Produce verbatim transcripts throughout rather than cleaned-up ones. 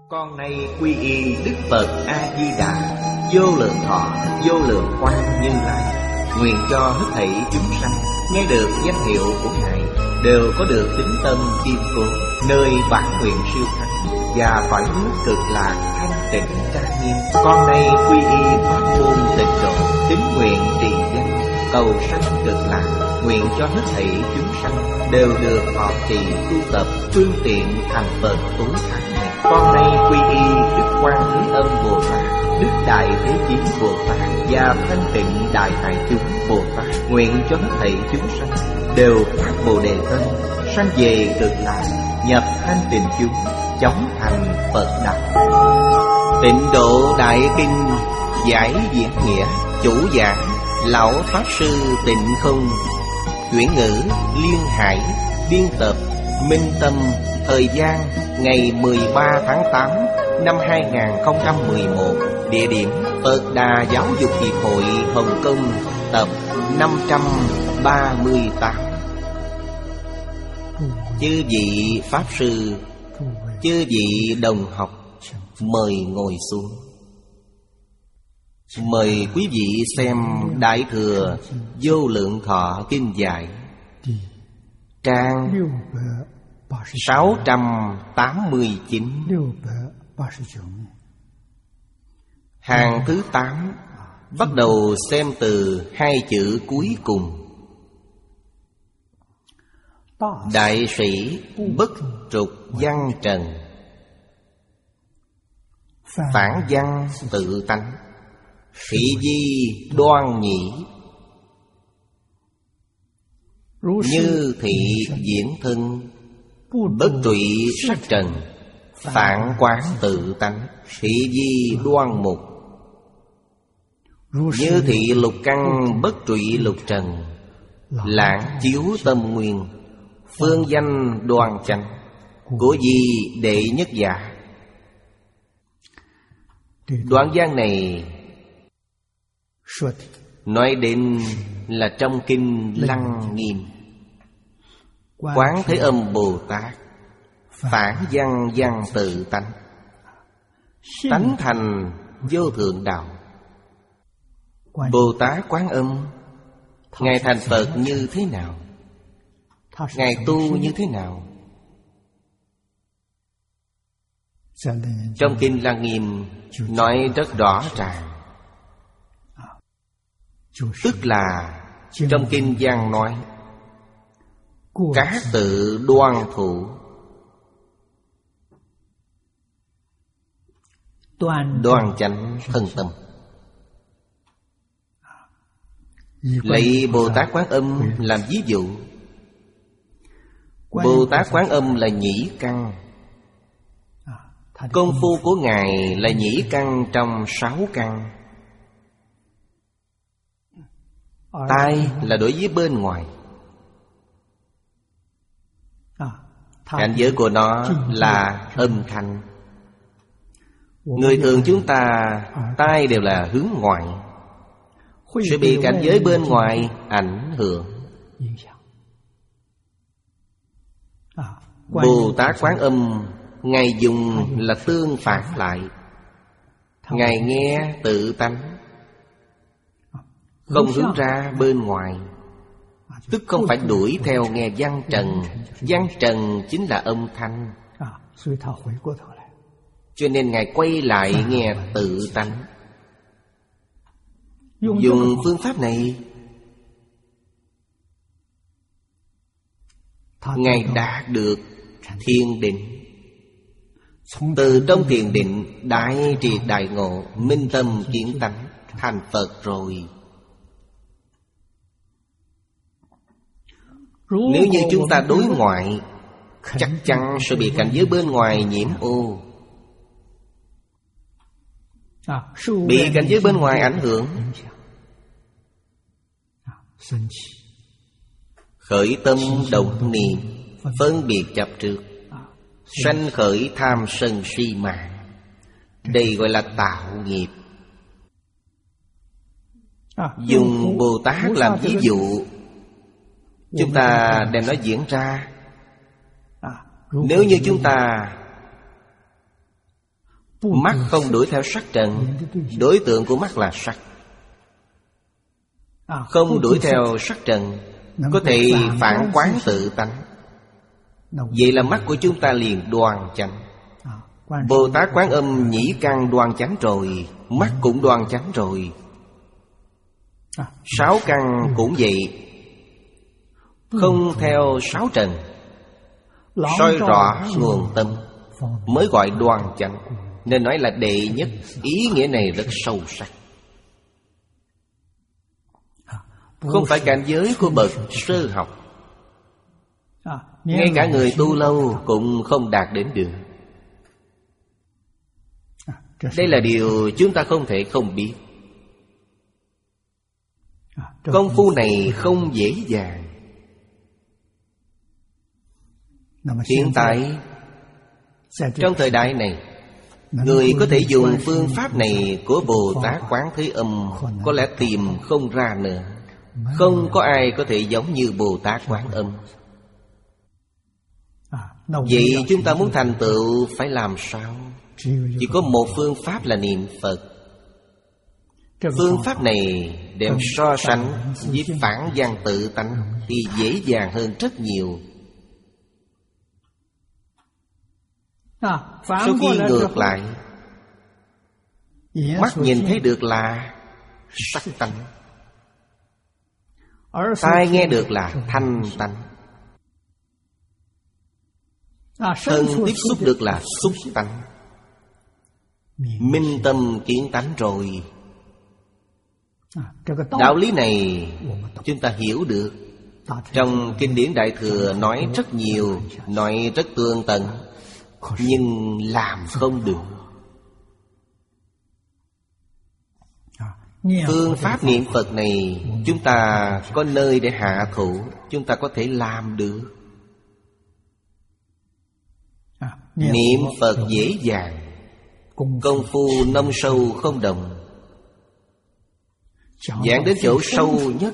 Con nay quy y Đức Phật A-di-đà, vô lượng thọ, vô lượng quang Như Lai. Nguyện cho hết thảy chúng sanh nghe được danh hiệu của Ngài đều có được tín tâm kiên cố, nơi bản nguyện siêu thắng và cõi nước cực lạc thanh tịnh trang nghiêm. Con nay quy y pháp môn tịnh độ, tín nguyện trì danh, cầu sanh cực lạc. Nguyện cho hết thảy chúng sanh đều được thọ trì tu tập phương tiện thành Phật tối thắng này. Con nay quy y Đức Quan Thế Âm Bồ Tát, Đức Đại Thế Chí Bồ Tát và Thanh Tịnh Đại Hải Chúng Bồ Tát. Nguyện cho hết thảy chúng sanh đều phát Bồ Đề tâm, sanh về cực lạc, nhập thanh tịnh chúng, chóng thành Phật đạo. Tịnh Độ Đại Kinh giải diễn nghĩa, chủ giảng Lão Pháp Sư Tịnh Không, chuyển ngữ Liên Hải, biên tập Minh Tâm. Thời gian ngày mười ba tháng tám năm hai nghìn không trăm mười một. Địa điểm Phật Đà Giáo dục Hiệp hội Hồng Kông, tập năm trăm ba mươi tám. Chư vị Pháp Sư, chư vị đồng học, mời ngồi xuống. Mời quý vị xem Đại Thừa Vô Lượng Thọ Kinh Giải, trang sáu trăm tám mươi chín, hàng thứ tám. Bắt đầu xem từ hai chữ cuối cùng. Đại sĩ bất trục văn trần, phản văn tự tánh, khỉ di đoan nhĩ, như thị diễn thân, bất trụy sắc trần, phản quán tự tánh, khỉ di đoan mục, như thị lục căn bất trụy lục trần, lãng chiếu tâm nguyên, phương danh đoan chánh, của di đệ nhất giả. Đoạn văn này nói đến là trong kinh Lăng Nghiêm. Quán Thế Âm Bồ Tát phản văn văn tự tánh, tánh thành vô thượng đạo. Bồ Tát Quán Âm, Ngài thành Phật như thế nào? Ngài tu như thế nào? Trong kinh Lăng Nghiêm nói rất rõ ràng. Tức là trong kinh văn nói các tự đoan thủ, đoan chánh thân tâm. Lấy Bồ Tát Quán Âm làm ví dụ. Bồ Tát Quán Âm là nhĩ căn. Công phu của Ngài là nhĩ căn trong sáu căn. Tai là đối với bên ngoài, cảnh giới của nó là âm thanh. Người thường chúng ta tai đều là hướng ngoại, sẽ bị cảnh giới bên ngoài ảnh hưởng. Bồ Tát Quán Âm Ngài dùng là tương phản lại. Ngài nghe tự tánh, không hướng ra bên ngoài, tức không phải đuổi theo nghe văn trần. Văn trần chính là âm thanh, cho nên Ngài quay lại nghe tự tánh. Dùng phương pháp này, Ngài đạt được thiền định. Từ trong thiền định đại triệt đại ngộ, minh tâm kiến tánh, thành Phật rồi. Nếu như chúng ta đối ngoại, chắc chắn sẽ bị cảnh giới bên ngoài nhiễm ô, bị cảnh giới bên ngoài ảnh hưởng, khởi tâm động niệm, phân biệt chấp trước, sanh khởi tham sân si mạng. Đây gọi là tạo nghiệp. Dùng Bồ Tát làm ví dụ, chúng ta đem nó diễn ra. Nếu như chúng ta Mắt không đuổi theo sắc trần, đối tượng của mắt là sắc. Không đuổi theo sắc trần, có thể phản quán tự tánh. Vậy là mắt của chúng ta liền đoan chánh. Bồ Tát Quán Âm nhĩ căn đoan chánh rồi, mắt cũng đoan chánh rồi. Sáu căn cũng vậy, không theo sáu trần, soi rõ nguồn tâm mới gọi đoan chánh. Nên nói là đệ nhất. Ý nghĩa này rất sâu sắc. Không phải cảnh giới của bậc sơ học, ngay cả người tu lâu cũng không đạt đến được. Đây là điều chúng ta không thể không biết. Công phu này không dễ dàng. Hiện tại, trong thời đại này, người có thể dùng phương pháp này của Bồ Tát Quán Thế Âm có lẽ tìm không ra nữa. Không có ai có thể giống như Bồ Tát Quán Âm. Vậy chúng ta muốn thành tựu phải làm sao? Chỉ có một phương pháp là niệm Phật. Phương pháp này đem so sánh với phản văn tự tánh thì dễ dàng hơn rất nhiều. Sau khi ngược lại, mắt nhìn thấy được là sắc tánh, tai nghe được là thanh tánh, thân tiếp xúc được là xúc tánh. Minh tâm kiến tánh rồi. Đạo lý này chúng ta hiểu được. Trong kinh điển Đại Thừa nói rất nhiều, nói rất tường tận, nhưng làm không được. Phương pháp niệm Phật này chúng ta có nơi để hạ thủ, chúng ta có thể làm được. Niệm Phật dễ dàng, công phu nông sâu không đồng. Giảng đến chỗ sâu nhất,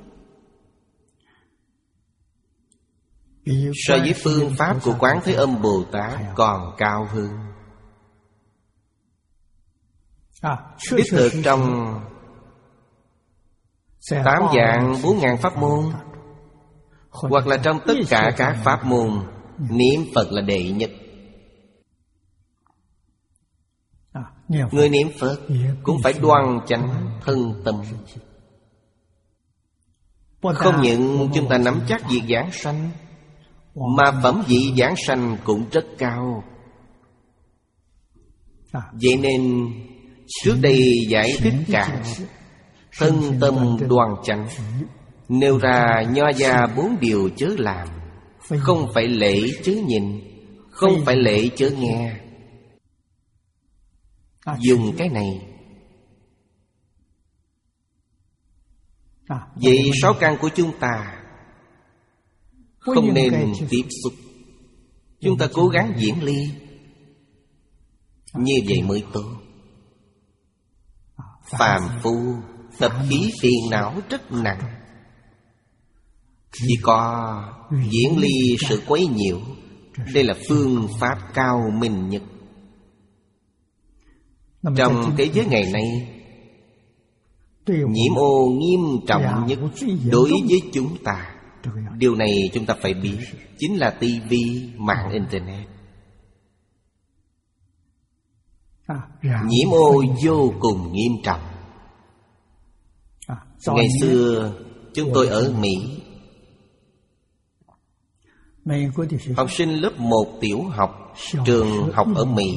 so với phương pháp của Quán Thế Âm Bồ Tát còn cao hơn. Đích thực trong tám dạng bốn ngàn pháp môn, hoặc là trong tất cả các pháp môn, niệm Phật là đệ nhất. Người niệm Phật cũng phải đoan chánh thân tâm. Không những chúng ta nắm chắc việc giảng sanh, mà phẩm vị giảng sanh cũng rất cao. Vậy nên trước đây giải thích cả thân tâm đoan chánh, nêu ra nho gia bốn điều chớ làm. Không phải lễ chớ nhìn, không phải lễ chớ nghe. Dùng cái này. Vậy sáu căn của chúng ta không nên tiếp xúc. Chúng ta cố gắng diễn ly, như vậy mới tốt. Phàm phu tập khí phiền não rất nặng, chỉ có diễn ly sự quấy nhiễu. Đây là phương pháp cao minh nhất. Trong thế giới ngày nay, nhiễm ô nghiêm trọng nhất đối với chúng ta. Điều này chúng ta phải biết, chính là tivi, mạng internet. Nhiễm ô vô cùng nghiêm trọng. Ngày xưa chúng tôi ở Mỹ, học sinh lớp một tiểu học, trường học ở Mỹ.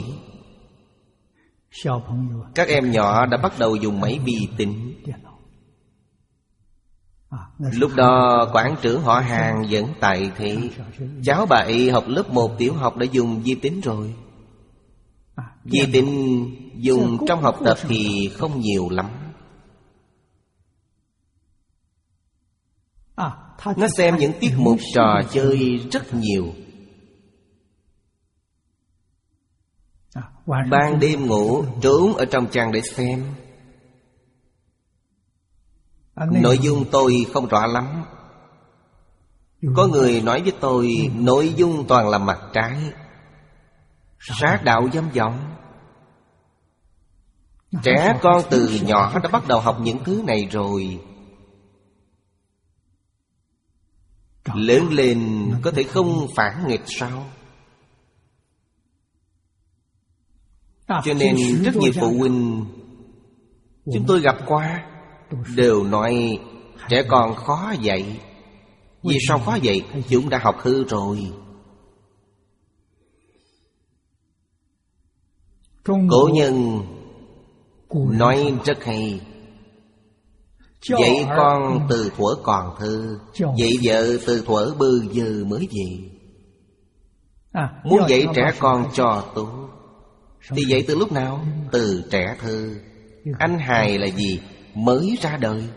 Các em nhỏ đã bắt đầu dùng máy vi tính. Lúc đó quản trưởng họ Hàng vẫn tại thị. Cháu bà ấy học lớp một tiểu học đã dùng vi tính rồi. Vi tính dùng trong học tập thì không nhiều lắm. Nó xem những tiết mục trò chơi rất nhiều. Ban đêm ngủ trốn ở trong chăn để xem. Nội dung tôi không rõ lắm. Có người nói với tôi nội dung toàn là mặt trái, sát đạo dâm vọng. Trẻ con từ nhỏ đã bắt đầu học những thứ này rồi, lớn lên có thể không phản nghịch sao? Cho nên rất nhiều phụ huynh chúng tôi gặp qua đều nói trẻ con khó dạy. Vì sao khó dạy? Chúng đã học hư rồi. Cổ nhân nói rất hay: dạy con từ thuở còn thơ, dạy vợ từ thuở bơ vơ mới về. Muốn dạy trẻ con cho tốt thì dạy từ lúc nào? Từ trẻ thơ. Anh hài là gì? Mới ra đời.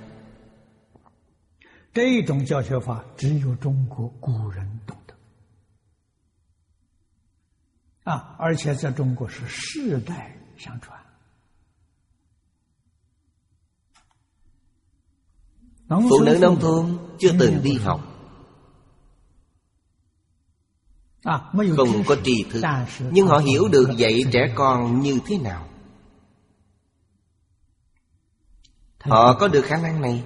Phụ nữ nông thôn chưa từng đi học, không có tri thức, nhưng họ hiểu được dạy trẻ con như thế nào. Họ có được khả năng này,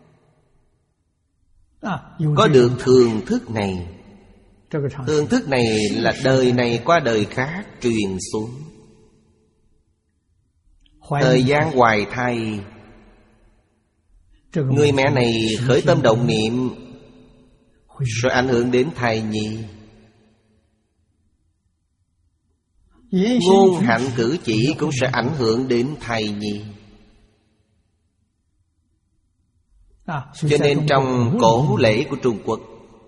có được thường thức này. Thường thức này là đời này qua đời khác truyền xuống. Thời gian hoài thai, người mẹ này khởi tâm động niệm sẽ ảnh hưởng đến thai nhi. Ngôn hạnh cử chỉ cũng sẽ ảnh hưởng đến thai nhi. Cho nên trong cổ lễ của Trung Quốc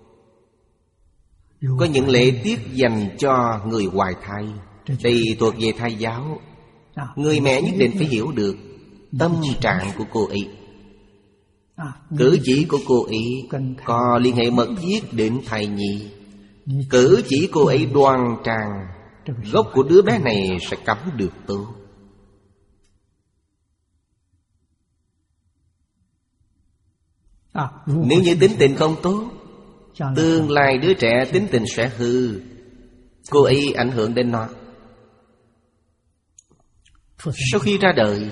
có những lễ tiết dành cho người hoài thai. Đây thuộc về thai giáo. Người mẹ nhất định phải hiểu được tâm trạng của cô ấy. Cử chỉ của cô ấy có liên hệ mật thiết đến thai nhi. Cử chỉ cô ấy đoan trang, gốc của đứa bé này sẽ cắm được tốt. Nếu như tính tình không tốt, tương lai đứa trẻ tính tình sẽ hư. Cô ấy ảnh hưởng đến nó. Sau khi ra đời,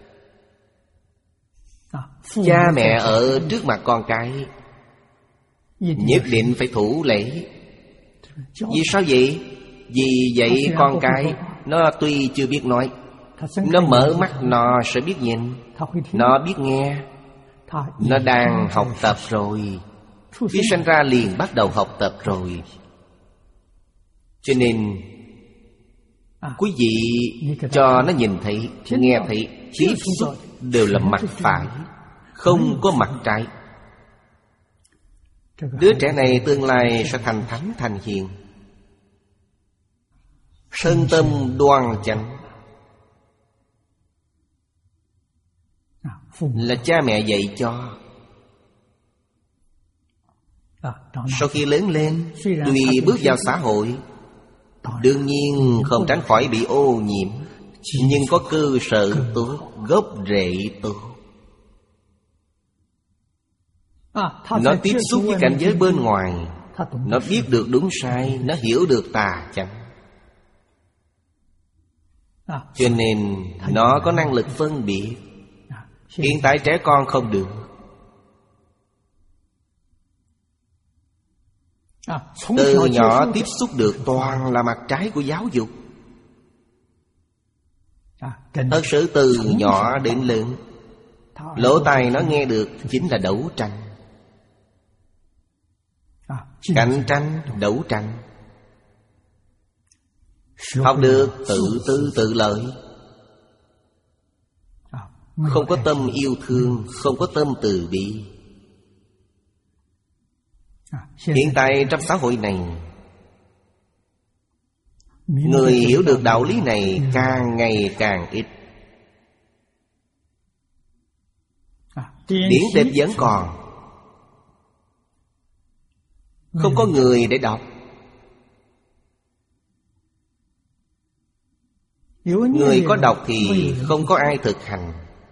cha mẹ ở trước mặt con cái nhất định phải thủ lễ. Vì sao vậy? Vì vậy con cái nó tuy chưa biết nói, nó mở mắt nó sẽ biết nhìn, nó biết nghe. Nó đang học tập rồi. Khi sinh ra liền bắt đầu học tập rồi. Cho nên quý vị cho nó nhìn thấy, nghe thấy, tiếp xúc đều là mặt phải, không có mặt trái. Đứa trẻ này tương lai sẽ thành thánh thành hiền, thân tâm đoan chánh. Là cha mẹ dạy cho. Sau khi lớn lên, tuy bước vào xã hội, đương nhiên không tránh khỏi bị ô nhiễm, nhưng có cơ sở tốt, gốc rễ tốt. Nó tiếp xúc với cảnh giới bên ngoài, nó biết được đúng sai, nó hiểu được tà chánh. Cho nên nó có năng lực phân biệt. Hiện tại trẻ con không được. Từ nhỏ tiếp xúc được toàn là mặt trái của giáo dục. Thật sự từ nhỏ đến lớn, lỗ tai nó nghe được chính là đấu tranh, cạnh tranh, đấu tranh. Học được tự tư tự lợi, không có tâm yêu thương, không có tâm từ bi. Hiện tại trong xã hội này, người hiểu được đạo lý này càng ngày càng ít. Điển tịch vẫn còn, không có người để đọc. Người có đọc thì không có ai thực hành.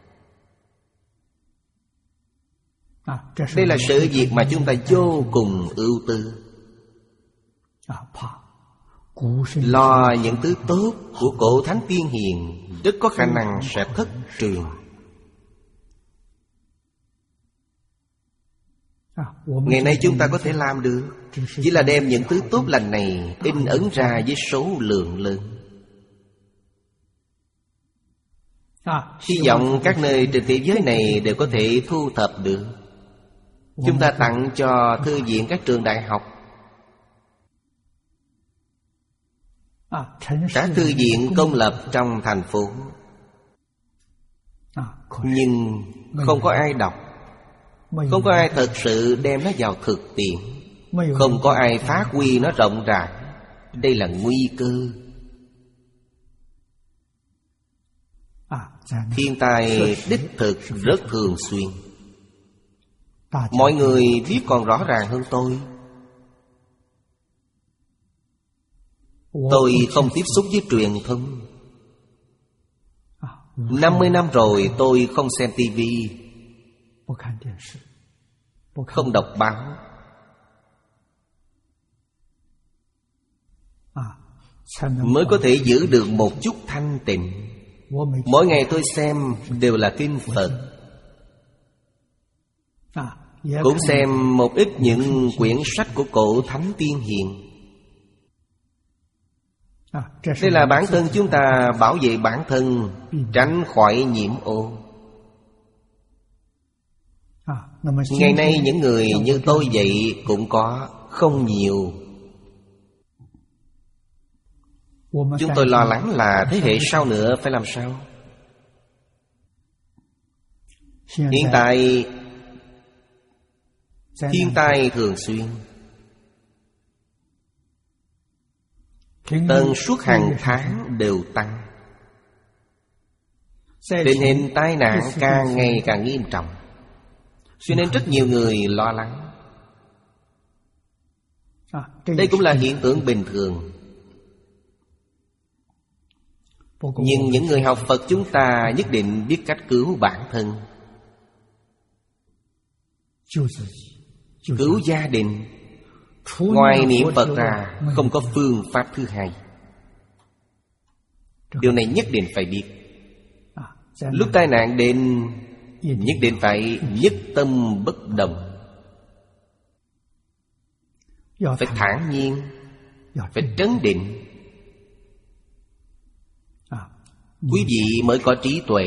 Đây là sự việc mà chúng ta vô cùng ưu tư. lo những thứ tốt của cổ thánh tiên hiền, rất có khả năng sẽ thất truyền. Ngày nay chúng ta có thể làm được, chỉ là đem những thứ tốt lành này in ấn ra với số lượng lớn. Hy vọng các nơi trên thế giới này đều có thể thu thập được. Chúng ta tặng cho thư viện các trường đại học, các thư viện công lập trong thành phố. Nhưng không có ai đọc, không có ai thật sự đem nó vào thực tiễn, không có ai phát huy nó rộng rãi. Đây là nguy cơ. Thiên tai đích thực rất thường xuyên. Mọi người biết còn rõ ràng hơn tôi. Tôi không tiếp xúc với truyền thông. Năm mươi năm rồi tôi không xem tivi, không đọc báo. Mới có thể giữ được một chút thanh tịnh. Mỗi ngày tôi xem đều là kinh Phật, cũng xem một ít những quyển sách của cổ thánh tiên hiền. Đây là bản thân chúng ta bảo vệ bản thân, tránh khỏi nhiễm ô. Ngày nay những người như tôi vậy cũng có, không nhiều. Chúng tôi lo lắng là thế hệ sau nữa phải làm sao? Hiện tại thiên tai thường xuyên, tần suất hàng tháng đều tăng. Tình hình tai nạn càng ngày càng nghiêm trọng, cho nên rất nhiều người lo lắng. Đây cũng là hiện tượng bình thường. Nhưng những người học Phật chúng ta nhất định biết cách cứu bản thân, cứu gia đình. Ngoài niệm Phật ra không có phương pháp thứ hai. Điều này nhất định phải biết. Lúc tai nạn đến, nhất định phải nhất tâm bất động, phải thản nhiên, phải trấn định. Quý vị mới có trí tuệ.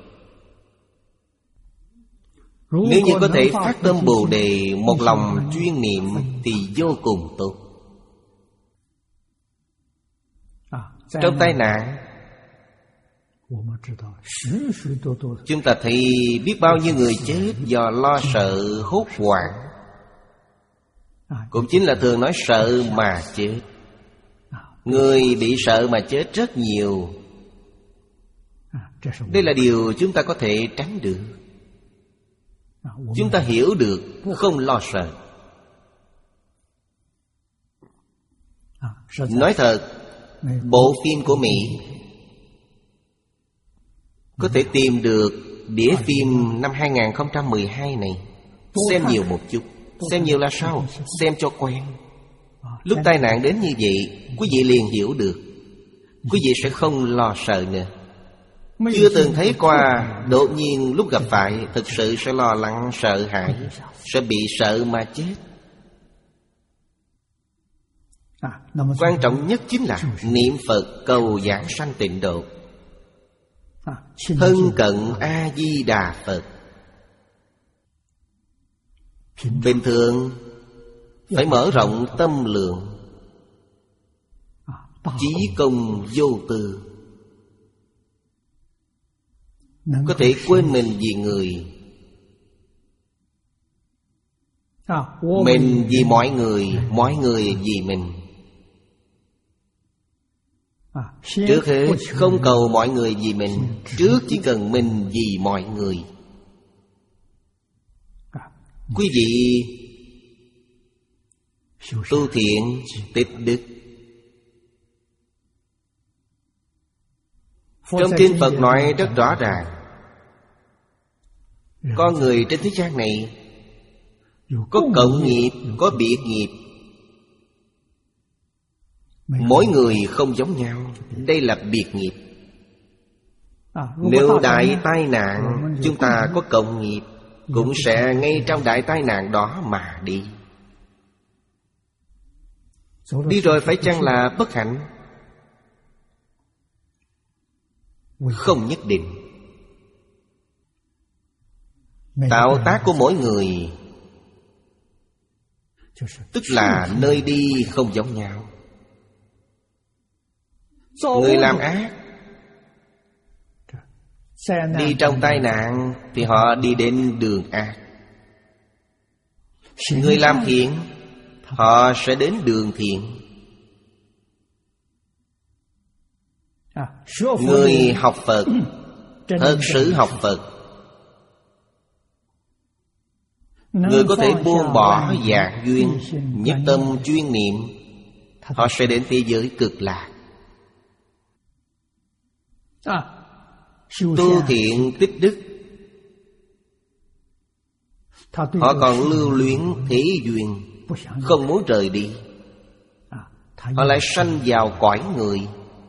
Nếu như có thể phát tâm Bồ Đề, một lòng chuyên niệm thì vô cùng tốt. Trong tai nạn, chúng ta thấy biết bao nhiêu người chết do lo sợ hốt hoảng. Cũng chính là thường nói sợ mà chết. Người bị sợ mà chết rất nhiều. Đây là điều chúng ta có thể tránh được. Chúng ta hiểu được, không lo sợ. Nói thật, bộ phim của Mỹ có thể tìm được đĩa phim năm hai không một hai này. Xem nhiều một chút. Xem nhiều là sao? Xem cho quen. Lúc tai nạn đến như vậy, quý vị liền hiểu được. Quý vị sẽ không lo sợ nữa. Chưa từng thấy qua, đột nhiên lúc gặp phải thực sự sẽ lo lắng, sợ hãi, sẽ bị sợ mà chết. Quan trọng nhất chính là niệm Phật cầu giảng sanh tịnh độ, thân cận A-di-đà Phật. Bình thường phải mở rộng tâm lượng, chí công vô tư, có thể quên mình vì người, mình vì mọi người, mọi người vì mình. Trước hết không cầu mọi người vì mình, trước chỉ cần mình vì mọi người. Quý vị tu thiện tích đức. Trong kinh Phật nói rất rõ ràng, con người trên thế gian này có cộng nghiệp, có biệt nghiệp. Mỗi người không giống nhau. Đây là biệt nghiệp. Nếu đại tai nạn, chúng ta có cộng nghiệp, cũng sẽ ngay trong đại tai nạn đó mà đi. Đi rồi phải chăng là bất hạnh? Không nhất định. Tạo tác của mỗi người, tức là nơi đi không giống nhau. Người làm ác, đi trong tai nạn thì họ đi đến đường ác. Người làm thiện, họ sẽ đến đường thiện. Người học Phật, thật sự học Phật, người có thể buông bỏ dạng duyên, nhất tâm chuyên niệm, họ sẽ đến thế giới cực lạc. Tu thiện tích đức, họ còn lưu luyến thế duyên, không muốn rời đi. Họ lại sanh vào cõi người.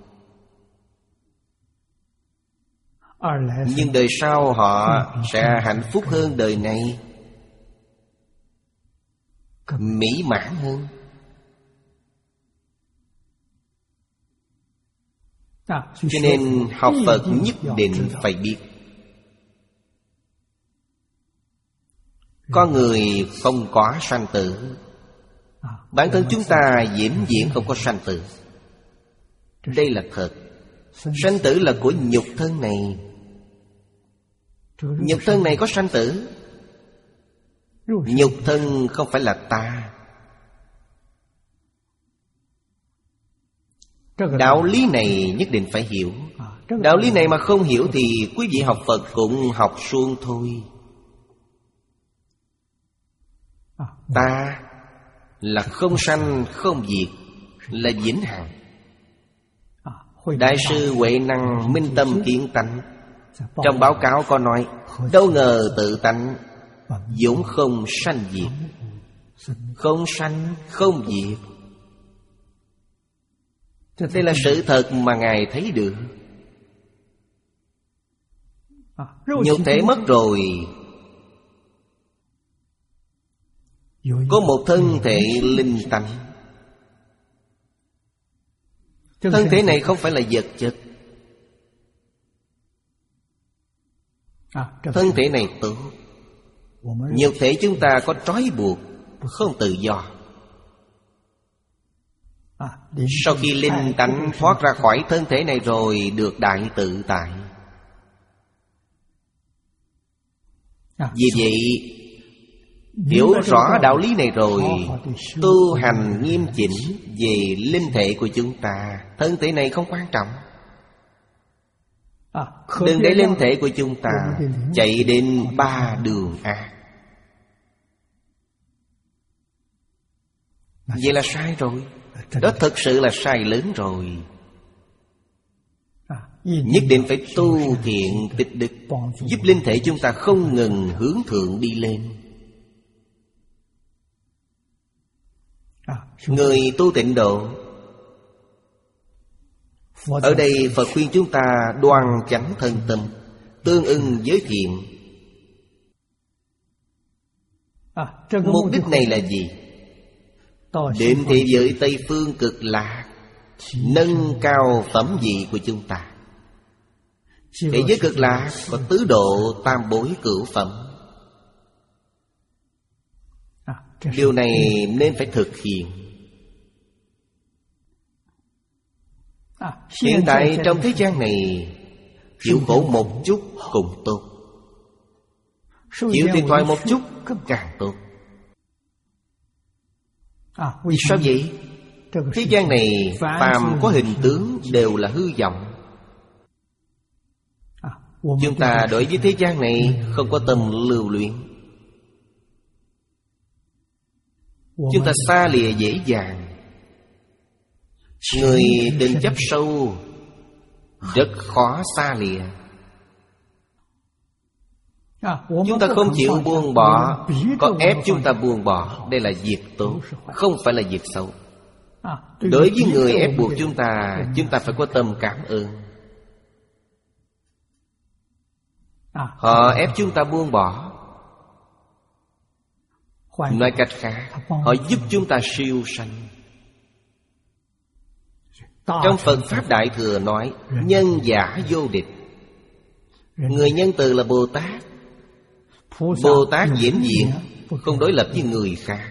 Nhưng đời sau họ sẽ hạnh phúc hơn đời này, mỹ mãn hơn. Cho nên học Phật nhất định phải biết. Con người không có sanh tử. Bản thân chúng ta vĩnh viễn không có sanh tử. Đây là thật. Sanh tử là của nhục thân này. Nhục thân này có sanh tử. Nhục thân không phải là ta. Đạo lý này nhất định phải hiểu. Đạo lý này mà không hiểu thì quý vị học Phật cũng học suông thôi. Ta là không sanh không diệt, là vĩnh hằng. Đại sư Huệ Năng minh tâm kiến tánh, trong báo cáo có nói: đâu ngờ tự tánh vốn không sanh diệt, không sanh không diệt. Đây là sự thật mà Ngài thấy được. Nhục thể mất rồi, có một thân thể linh tánh. Thân thể này không phải là vật chất. Thân thể này tốt. Nhục thể chúng ta có trói buộc, không tự do. Sau khi linh tánh thoát ra khỏi thân thể này rồi, được đại tự tại. Vì vậy, hiểu rõ đạo lý này rồi, tu hành nghiêm chỉnh về linh thể của chúng ta. Thân thể này không quan trọng. Đừng để linh thể của chúng ta chạy đến ba đường ác. Vậy là sai rồi. Đó thực sự là sai lớn rồi. Nhất định phải tu thiện tích đức, giúp linh thể chúng ta không ngừng hướng thượng đi lên. Người tu tịnh độ, ở đây Phật khuyên chúng ta đoan chánh thân tâm, tương ưng với thiện. Mục đích này là gì? Đến thế giới Tây Phương cực lạc, nâng cao phẩm vị của chúng ta. Thế giới cực lạc có tứ độ tam bối cửu phẩm. Điều này nên phải thực hiện. Hiện tại trong thế gian này, chịu khổ một chút cũng tốt, chịu thiệt thòi một chút càng tốt. Vì sao vậy? Thế gian này phàm có hình tướng đều là hư vọng. Chúng ta đối với thế gian này không có tâm lưu luyện. Chúng ta xa lìa dễ dàng. Người tình chấp sâu rất khó xa lìa. Chúng ta không chịu buông bỏ, có ép chúng ta buông bỏ. Đây là việc tốt, không phải là việc xấu. Đối với người ép buộc chúng ta, chúng ta phải có tâm cảm ơn. Họ ép chúng ta buông bỏ. Nói cách khác, họ giúp chúng ta siêu sanh. Trong Phật Pháp Đại Thừa nói nhân giả vô địch. Người nhân từ là Bồ Tát. Bồ Tát vĩnh viễn không đối lập với người khác.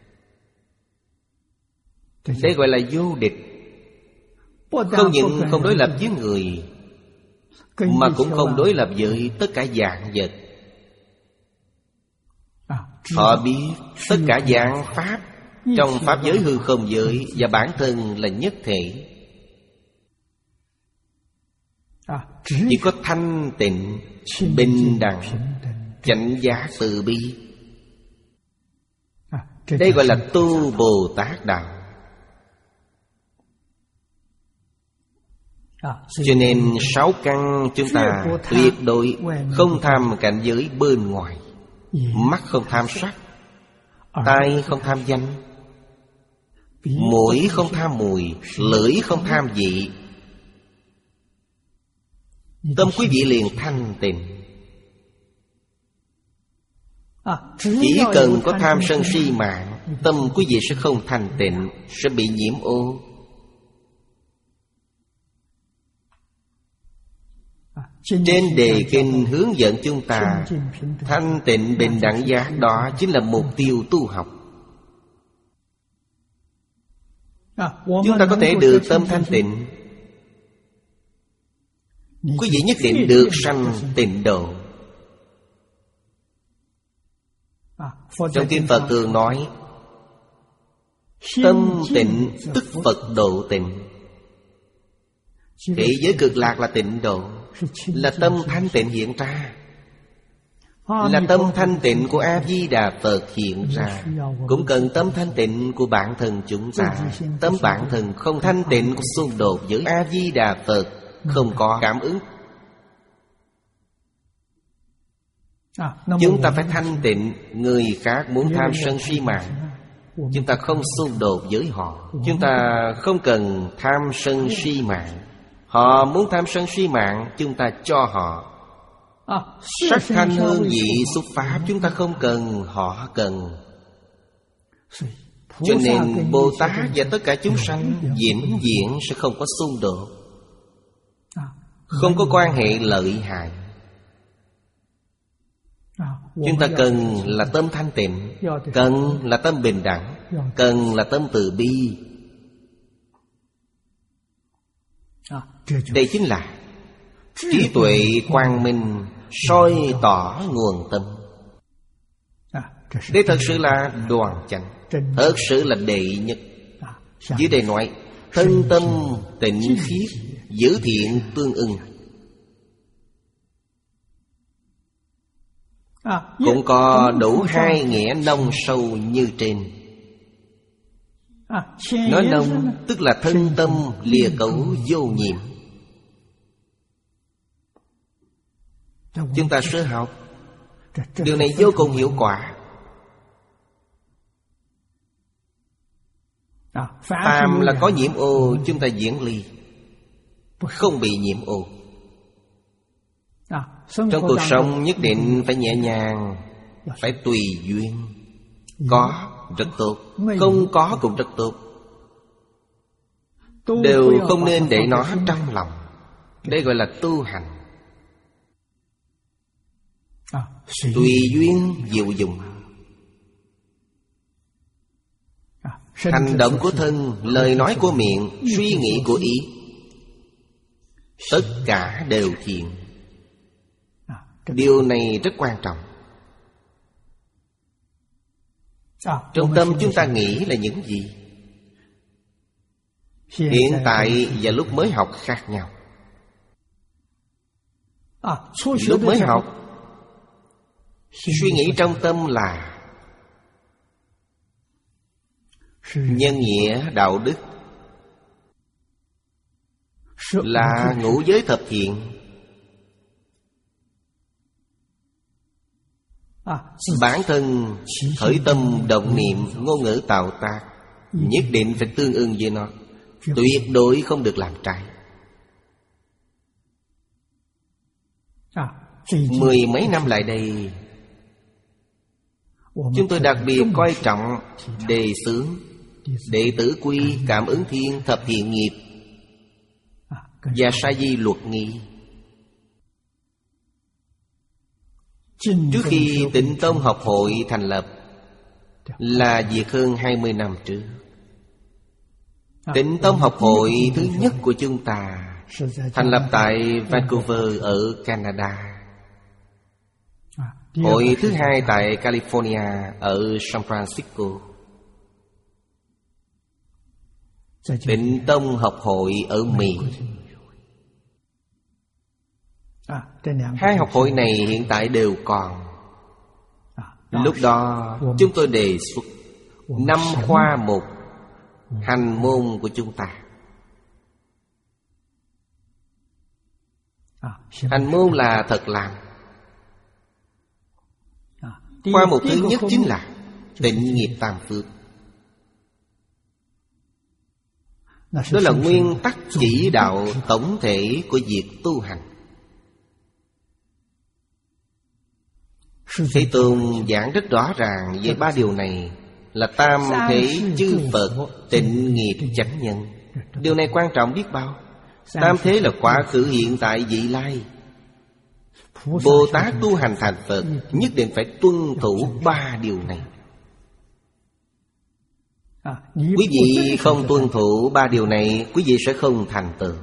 Đây gọi là vô địch. Không những không đối lập với người, mà cũng không đối lập với tất cả dạng vật. Họ biết tất cả dạng Pháp trong Pháp giới hư không giới và bản thân là nhất thể. Chỉ có thanh tịnh, bình đẳng, chánh giác từ bi. Đây gọi là tu Bồ Tát Đạo. Cho nên sáu căn chúng ta tuyệt đối không tham cảnh giới bên ngoài. Mắt không tham sắc, tai không tham danh, mũi không tham mùi, lưỡi không tham vị. Tâm quý vị liền thanh tịnh. Chỉ cần có tham sân si mạng, tâm quý vị sẽ không thanh tịnh, sẽ bị nhiễm ô. Trên đề kinh hướng dẫn chúng ta thanh tịnh bình đẳng giác, đó chính là mục tiêu tu học. Chúng ta có thể được tâm thanh tịnh, quý vị nhất định được sanh tịnh độ. Trong kinh Phật thường nói tâm tịnh tức Phật độ tịnh. Thế giới cực lạc là tịnh độ, là tâm thanh tịnh hiện ra, là tâm thanh tịnh của A-di-đà Phật hiện ra. Cũng cần tâm thanh tịnh của bản thân chúng ta. Tâm bản thân không thanh tịnh, xung đột với A-di-đà Phật, không có cảm ứng. Chúng ta phải thanh tịnh. Người khác muốn tham sân si mạng, chúng ta không xung đột với họ. Chúng ta không cần tham sân si mạng. Họ muốn tham sân si mạng, chúng ta cho họ. Sắc thanh hương vị xúc pháp chúng ta không cần, họ cần. Cho nên Bồ Tát và tất cả chúng sanh vĩnh viễn sẽ không có xung đột, không có quan hệ lợi hại. Chúng ta cần là tâm thanh tịnh, cần là tâm bình đẳng, cần là tâm từ bi. Đây chính là trí tuệ quang minh soi tỏ nguồn tâm. Đây thật sự là đoàn chánh, thật sự là đệ nhất. Dưới đây nói thân tâm tịnh khiết, giữ thiện tương ưng. Cũng có đủ hai nghĩa nông sâu như trên. Nói nông tức là thân tâm lìa cấu vô nhiễm. Chúng ta sơ học, điều này vô cùng hiệu quả. Phàm là có nhiễm ô, chúng ta diễn ly, không bị nhiễm ô. Trong cuộc sống nhất định phải nhẹ nhàng, phải tùy duyên. Có rất tốt, không có cũng rất tốt. Đều không nên để nó trong lòng. Đây gọi là tu hành. Tùy duyên diệu dụng. Hành động của thân, lời nói của miệng, suy nghĩ của ý, tất cả đều thiện. Điều này rất quan trọng. Trong tâm chúng ta nghĩ là những gì? Hiện tại và lúc mới học khác nhau. Lúc mới học, suy nghĩ trong tâm là nhân nghĩa đạo đức, là ngũ giới thập thiện. Bản thân khởi tâm động niệm, ngôn ngữ tạo tác, nhất định phải tương ưng với nó, tuyệt đối không được làm trái. Mười mấy năm lại đây, chúng tôi đặc biệt coi trọng đề xướng đệ tử quy, cảm ứng thiên, thập thiện nghiệp và sa di luật nghi. Trước khi Tịnh Tông học hội thành lập là việc hơn hai mươi năm trước. Tịnh Tông học hội thứ nhất của chúng ta thành lập tại Vancouver ở Canada. Hội thứ hai tại California ở San Francisco. Tịnh Tông học hội ở Mỹ. Hai học hội này hiện tại đều còn. Lúc đó chúng tôi đề xuất năm khoa một hành môn của chúng ta. Hành môn là thật làm. Khoa mục thứ nhất chính là tịnh nghiệp tam phước. Đó là nguyên tắc chỉ đạo tổng thể của việc tu hành. Thế Tôn giảng rất rõ ràng về ba điều này là tam thể chư Phật, tịnh nghiệp chánh nhân. Điều này quan trọng biết bao. Tam thế là quá khứ, hiện tại, vị lai. Bồ Tát tu hành thành Phật nhất định phải tuân thủ ba điều này. Quý vị không tuân thủ ba điều này, quý vị sẽ không thành tựu.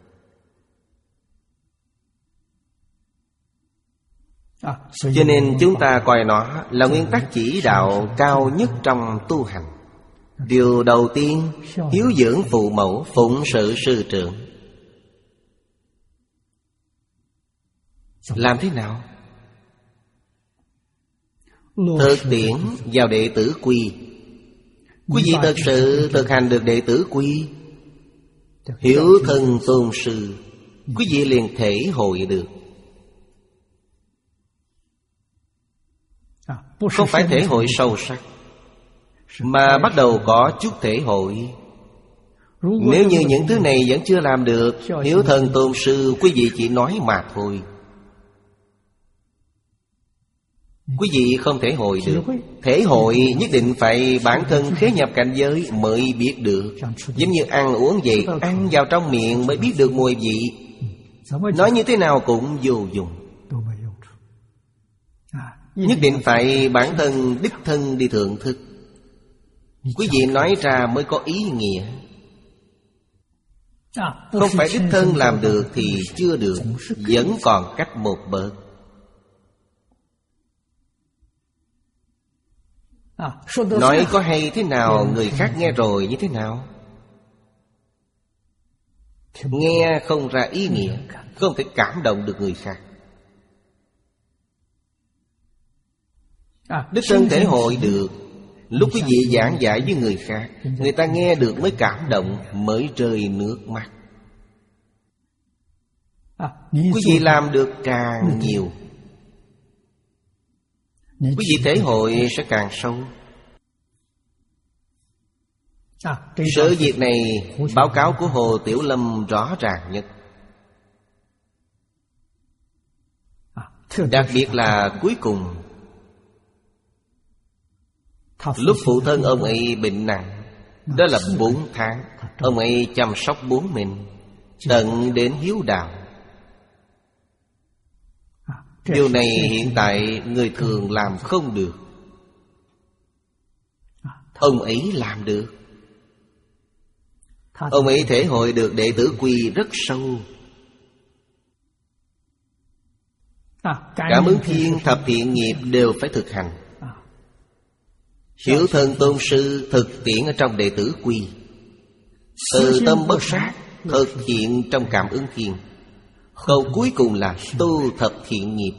Cho nên chúng ta coi nó là nguyên tắc chỉ đạo cao nhất trong tu hành. Điều đầu tiên, hiếu dưỡng phụ mẫu, phụng sự sư trưởng. Làm thế nào? Thực tiễn vào đệ tử quy. Quý vị thật sự thực hành được đệ tử quy, hiểu thân tôn sư, quý vị liền thể hội được. Không phải thể hội sâu sắc, mà bắt đầu có chút thể hội. Nếu như những thứ này vẫn chưa làm được, hiếu thân tôn sư quý vị chỉ nói mà thôi, quý vị không thể hội được. Thể hội nhất định phải bản thân khế nhập cảnh giới mới biết được. Giống như ăn uống vậy, ăn vào trong miệng mới biết được mùi vị. Nói như thế nào cũng vô dụng. Nhất định phải bản thân đích thân đi thưởng thức, quý vị nói ra mới có ý nghĩa. Không phải đích thân làm được thì chưa được, vẫn còn cách một bậc. Nói có hay thế nào, người khác nghe rồi như thế nào? Nghe không ra ý nghĩa, không thể cảm động được người khác. Đích thân thể hội được. Lúc quý vị giảng giải với người khác, người ta nghe được mới cảm động, mới rơi nước mắt. Quý vị làm được càng nhiều, quý vị thể hội sẽ càng sâu. Sự việc này báo cáo của Hồ Tiểu Lâm rõ ràng nhất. Đặc biệt là cuối cùng, lúc phụ thân ông ấy bệnh nặng, đó là bốn tháng, ông ấy chăm sóc bố mình, tận đến hiếu đạo. Điều này hiện tại người thường làm không được, ông ấy làm được. Ông ấy thể hội được đệ tử quy rất sâu. Cảm ứng thiên, thập thiện nghiệp đều phải thực hành. Hiếu thân tôn sư thực tiễn ở trong đệ tử quy. Từ tâm bất sát thực hiện trong cảm ứng thiên. Câu cuối cùng là tu thập thiện nghiệp.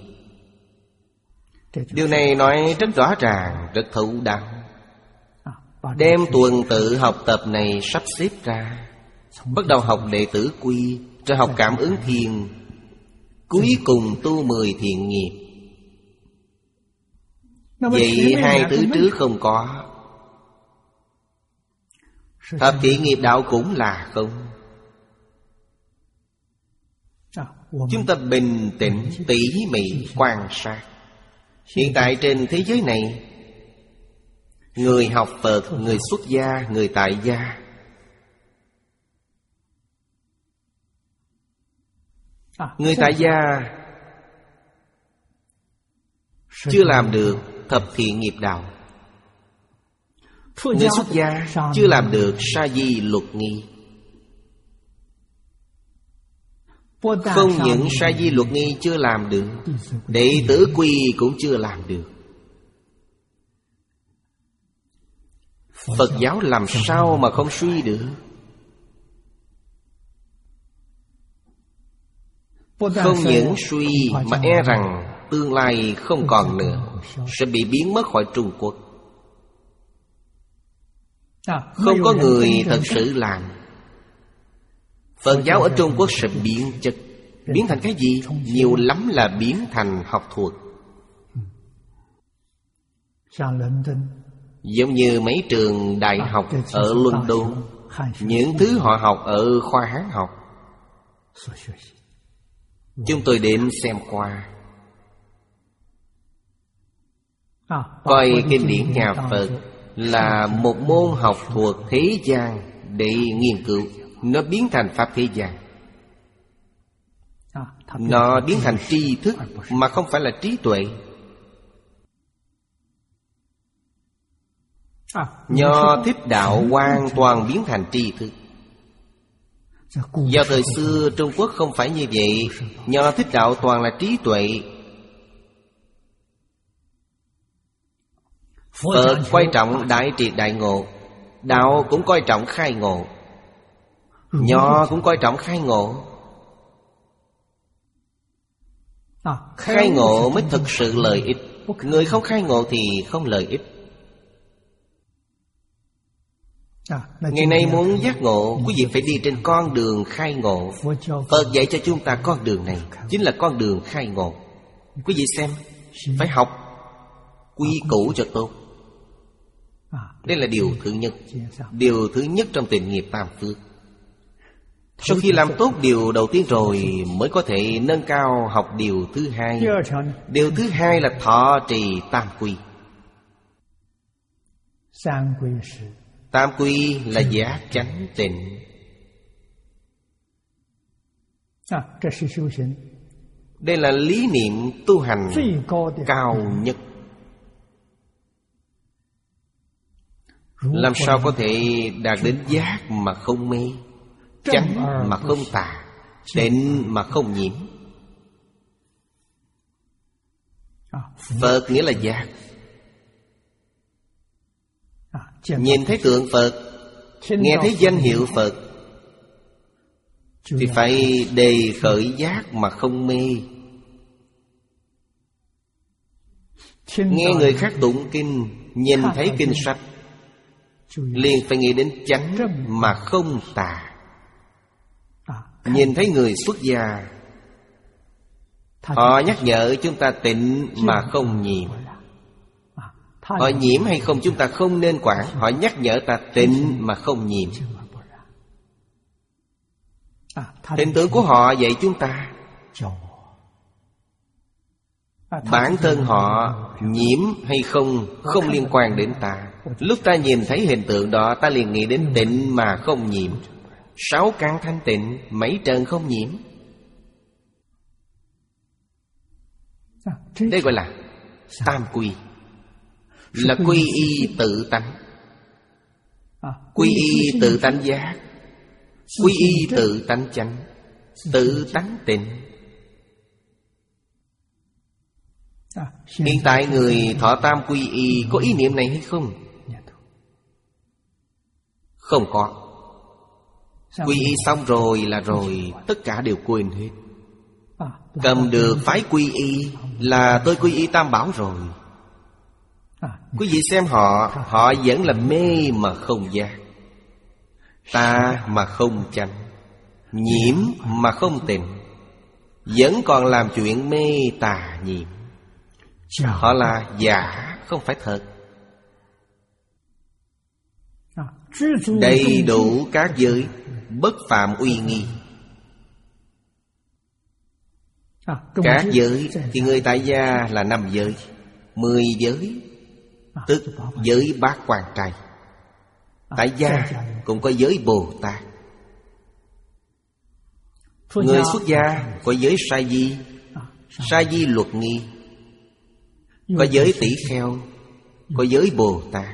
Điều này nói rất rõ ràng, rất thấu đáo. Đem tuần tự học tập này sắp xếp ra. Bắt đầu học đệ tử quy, rồi học cảm ứng thiên, cuối cùng tu mười thiện nghiệp. Vậy hai thứ trước không có. Thập thiện nghiệp đạo cũng là không. Chúng ta bình tĩnh, tỉ mỉ quan sát. Hiện tại trên thế giới này, người học Phật, người xuất gia, người tại gia, người tại gia chưa làm được thập thiện nghiệp đạo. Người xuất gia chưa làm được sa di luật nghi. Không những sa di luật nghi chưa làm được, đệ tử quy cũng chưa làm được. Phật giáo làm sao mà không suy được? Không những suy mà e rằng tương lai không còn nữa, sẽ bị biến mất khỏi Trung Quốc. Không có người thật sự làm. Phật giáo ở Trung Quốc sẽ biến chất. Biến thành cái gì? Nhiều lắm là biến thành học thuật. Giống như mấy trường đại học ở London, những thứ họ học ở khoa Hán học, chúng tôi đến xem qua. Coi kinh điển nhà Phật là một môn học thuộc thế gian để nghiên cứu. Nó biến thành pháp thế gian. Nó biến thành tri thức mà không phải là trí tuệ. Nho Thích Đạo hoàn toàn biến thành tri thức. Do thời xưa Trung Quốc không phải như vậy. Nho Thích Đạo toàn là trí tuệ. Phật coi trọng đại triệt đại ngộ, đạo cũng coi trọng khai ngộ. Nho cũng coi trọng khai ngộ. Khai ngộ mới thực sự lợi ích. Người không khai ngộ thì không lợi ích. Ngày nay muốn giác ngộ, quý vị phải đi trên con đường khai ngộ. Phật dạy cho chúng ta con đường này chính là con đường khai ngộ. Quý vị xem, phải học quy củ cho tốt. Đây là điều thứ nhất. Điều thứ nhất trong tịnh nghiệp tam phước. Sau khi làm tốt điều đầu tiên rồi, mới có thể nâng cao học điều thứ hai. Điều thứ hai là thọ trì tam quy. Tam quy là giác chánh tịnh. Đây là lý niệm tu hành cao nhất. Làm sao có thể đạt đến giác mà không mê, chánh mà không tà, tịnh mà không nhiễm? Phật nghĩa là giác. Nhìn thấy tượng Phật, nghe thấy danh hiệu Phật, thì phải đề khởi giác mà không mê. Nghe người khác tụng kinh, nhìn thấy kinh sách, liền phải nghĩ đến chánh mà không tà. Nhìn thấy người xuất gia, họ nhắc nhở chúng ta tịnh mà không nhiễm. Họ nhiễm hay không chúng ta không nên quản. Họ nhắc nhở ta tịnh mà không nhiễm. Hình tượng của họ dạy chúng ta. Bản thân họ nhiễm hay không không liên quan đến ta. Lúc ta nhìn thấy hình tượng đó, ta liền nghĩ đến tịnh mà không nhiễm. Sáu căn thanh tịnh, mấy trần không nhiễm. Đây gọi là tam quy. Là quy y tự tánh. Quy y tự tánh giác, quy y tự tánh chánh, tự tánh tịnh. Hiện tại người thọ tam quy y có ý niệm này hay không? Không có. Quy y xong rồi là rồi, tất cả đều quên hết. Cầm được phái quy y là tôi quy y tam bảo rồi. Quý vị xem họ, họ vẫn là mê mà không giác, ta mà không chánh, nhiễm mà không tịnh, vẫn còn làm chuyện mê tà nhiễm. Họ là giả, không phải thật. đầy đủ các giới, bất phạm uy nghi. Các giới thì người tại gia là năm giới, mười giới, tức giới bát quan trai. Tại gia cũng có giới Bồ Tát. Người xuất gia có giới sa di, sa di luật nghi, có giới tỷ kheo, có giới Bồ Tát.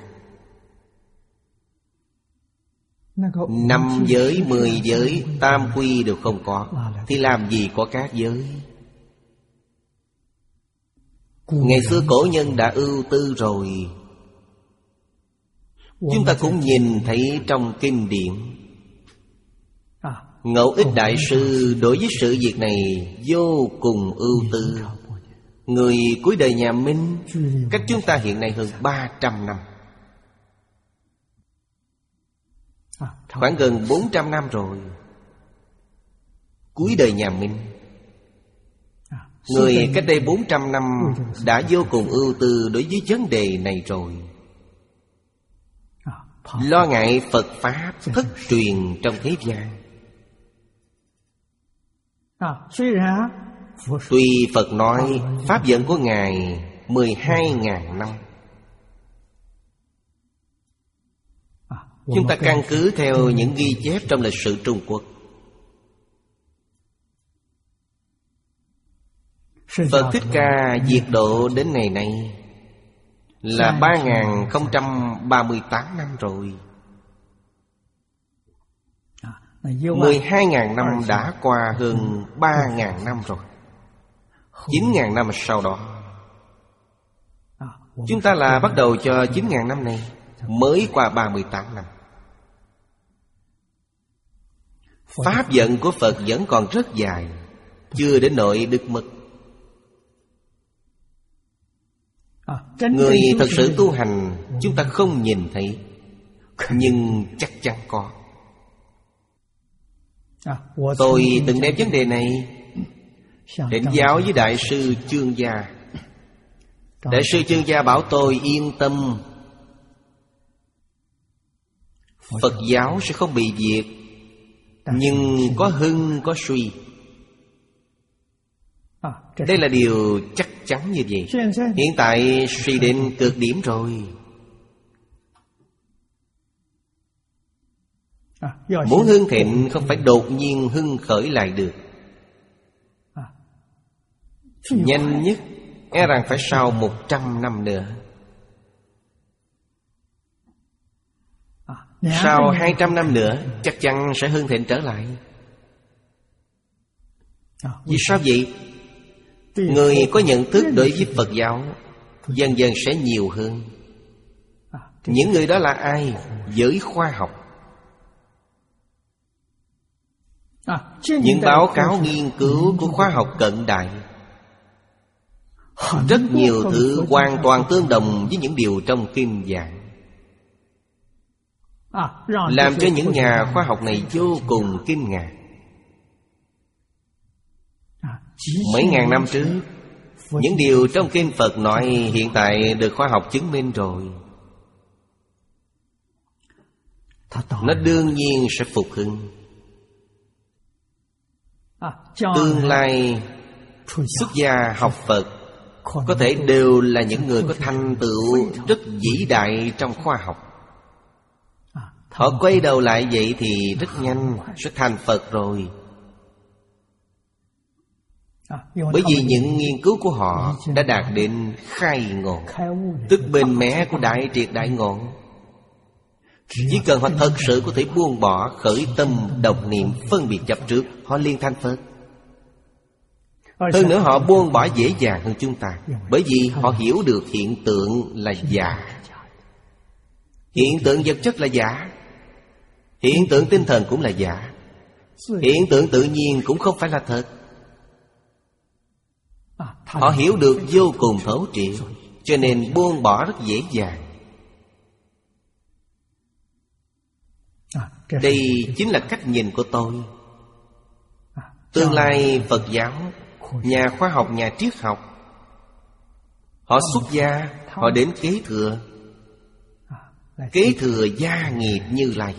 Năm giới, mười giới, tam quy đều không có, thì làm gì có các giới? Ngày xưa cổ nhân đã ưu tư rồi. Chúng ta cũng nhìn thấy trong kinh điển. Ngẫu Ích Đại Sư đối với sự việc này vô cùng ưu tư. Người cuối đời nhà Minh, cách chúng ta hiện nay hơn ba trăm năm, khoảng gần bốn trăm năm rồi. Cuối đời nhà Minh, người cách đây bốn trăm năm đã vô cùng ưu tư đối với vấn đề này rồi. Lo ngại Phật Pháp thất truyền trong thế gian. Tuy Phật nói Pháp dẫn của Ngài mười hai ngàn năm, chúng ta căn cứ theo những ghi chép trong lịch sử Trung Quốc. Phật Thích Ca diệt độ đến ngày nay là ba nghìn không trăm ba mươi tám năm rồi. Mười hai ngàn năm đã qua hơn ba ngàn năm rồi. Chín ngàn năm sau đó, chúng ta là bắt đầu cho chín ngàn năm này, mới qua ba mươi tám năm. Pháp vận của Phật vẫn còn rất dài, chưa đến nỗi đứt mất. Người thật sự tu hành chúng ta không nhìn thấy, nhưng chắc chắn có. Tôi từng đem vấn đề này thỉnh giáo với Đại sư Chương Gia. Đại sư Chương Gia bảo tôi yên tâm, Phật giáo sẽ không bị diệt, nhưng có hưng có suy. Đây là điều chắc chắn như vậy. Hiện tại suy đến cực điểm rồi. Muốn hưng thịnh không phải đột nhiên hưng khởi lại được. Nhanh nhất e rằng phải sau một trăm năm nữa. Sau hai trăm năm nữa chắc chắn sẽ hưng thịnh trở lại. Vì sao vậy? Người có nhận thức đối với Phật giáo dần dần sẽ nhiều hơn. Những người đó là ai? Giới khoa học. Những báo cáo nghiên cứu của khoa học cận đại, rất nhiều thứ hoàn toàn tương đồng với những điều trong kinh giảng, làm cho những nhà khoa học này vô cùng kinh ngạc. Mấy ngàn năm trước, những điều trong kinh Phật nói hiện tại được khoa học chứng minh rồi. Nó đương nhiên sẽ phục hưng. Tương lai xuất gia học Phật có thể đều là những người có thành tựu rất vĩ đại trong khoa học. Họ quay đầu lại vậy thì rất nhanh sẽ thành Phật rồi. Bởi vì những nghiên cứu của họ đã đạt đến khai ngộ, tức bên mé của đại triệt đại ngộ. Chỉ cần họ thật sự có thể buông bỏ khởi tâm độc niệm phân biệt chấp trước, họ liền thành Phật. Hơn nữa họ buông bỏ dễ dàng hơn chúng ta, bởi vì họ hiểu được hiện tượng là giả. Hiện tượng vật chất là giả, hiện tượng tinh thần cũng là giả, hiện tượng tự nhiên cũng không phải là thật. Họ hiểu được vô cùng thấu triệt, cho nên buông bỏ rất dễ dàng. Đây chính là cách nhìn của tôi. Tương lai Phật giáo, nhà khoa học, nhà triết học, họ xuất gia, họ đến kế thừa, kế thừa gia nghiệp Như Lai.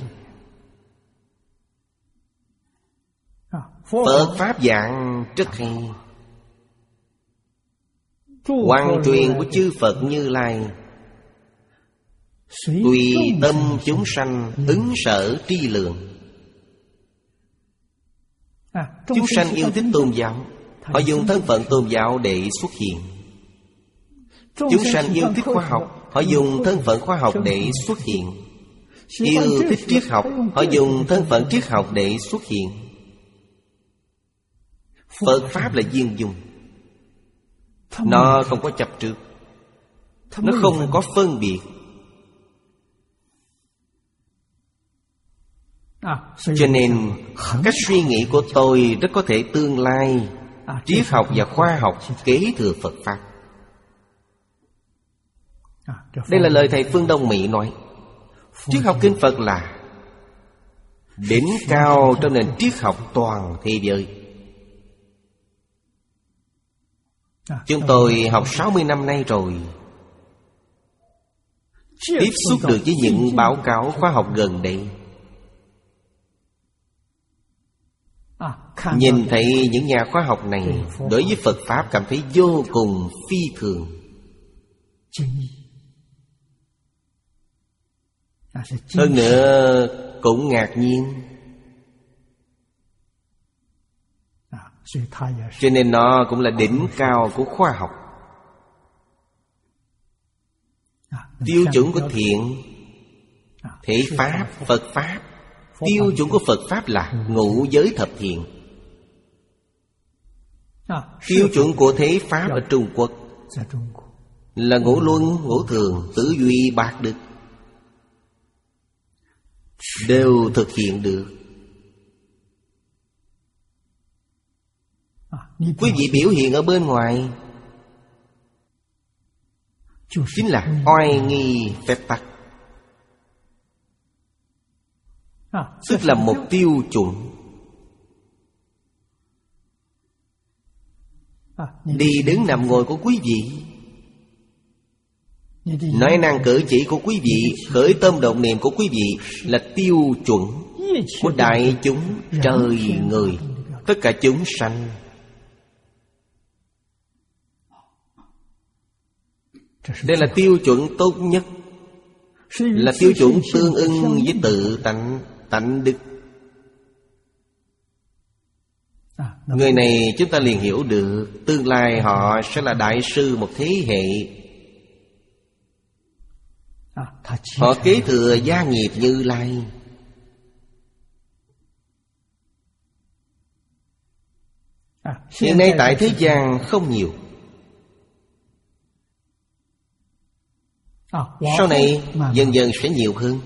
Phật Pháp dạng rất hay. Hoàn truyền của chư Phật Như Lai tùy tâm chúng sanh ứng sở tri lượng. Chúng sanh yêu thích tôn giáo, họ dùng thân phận tôn giáo để xuất hiện. Chúng sanh yêu thích khoa học, họ dùng thân phận khoa học để xuất hiện. Yêu thích triết học, họ dùng thân phận triết học để xuất hiện. Phật Pháp là duyên dung. Nó không có chấp trước, nó không có phân biệt. Cho nên cách suy nghĩ của tôi rất có thể tương lai triết học và khoa học kế thừa Phật Pháp. Đây là lời thầy Phương Đông Mỹ nói. Triết học kinh Phật là đỉnh cao trong nền triết học toàn thế giới. Chúng tôi học sáu mươi năm nay rồi, tiếp xúc được với những báo cáo khoa học gần đây, nhìn thấy những nhà khoa học này đối với Phật Pháp cảm thấy vô cùng phi thường. Hơn nữa cũng ngạc nhiên. Cho nên nó cũng là đỉnh cao của khoa học. Tiêu chuẩn của thiện, thể Pháp, Phật Pháp. Tiêu chuẩn của Phật Pháp là ngũ giới thập thiện. Tiêu chuẩn của thế Pháp ở Trung Quốc là ngũ luân, ngũ thường, tứ duy, bát đức, đều thực hiện được. Quý vị biểu hiện ở bên ngoài chính là oai nghi phép tắc, tức là một tiêu chuẩn. Đi đứng nằm ngồi của quý vị, nói năng cử chỉ của quý vị, khởi tâm động niệm của quý vị là tiêu chuẩn của đại chúng trời người, tất cả chúng sanh. Đây là tiêu chuẩn tốt nhất, là tiêu chuẩn tương ưng với tự tánh, tánh đức. Người này chúng ta liền hiểu được tương lai họ sẽ là đại sư một thế hệ. Họ kế thừa gia nghiệp Như Lai. Hiện nay tại thế gian không nhiều, sau này dần dần sẽ nhiều hơn.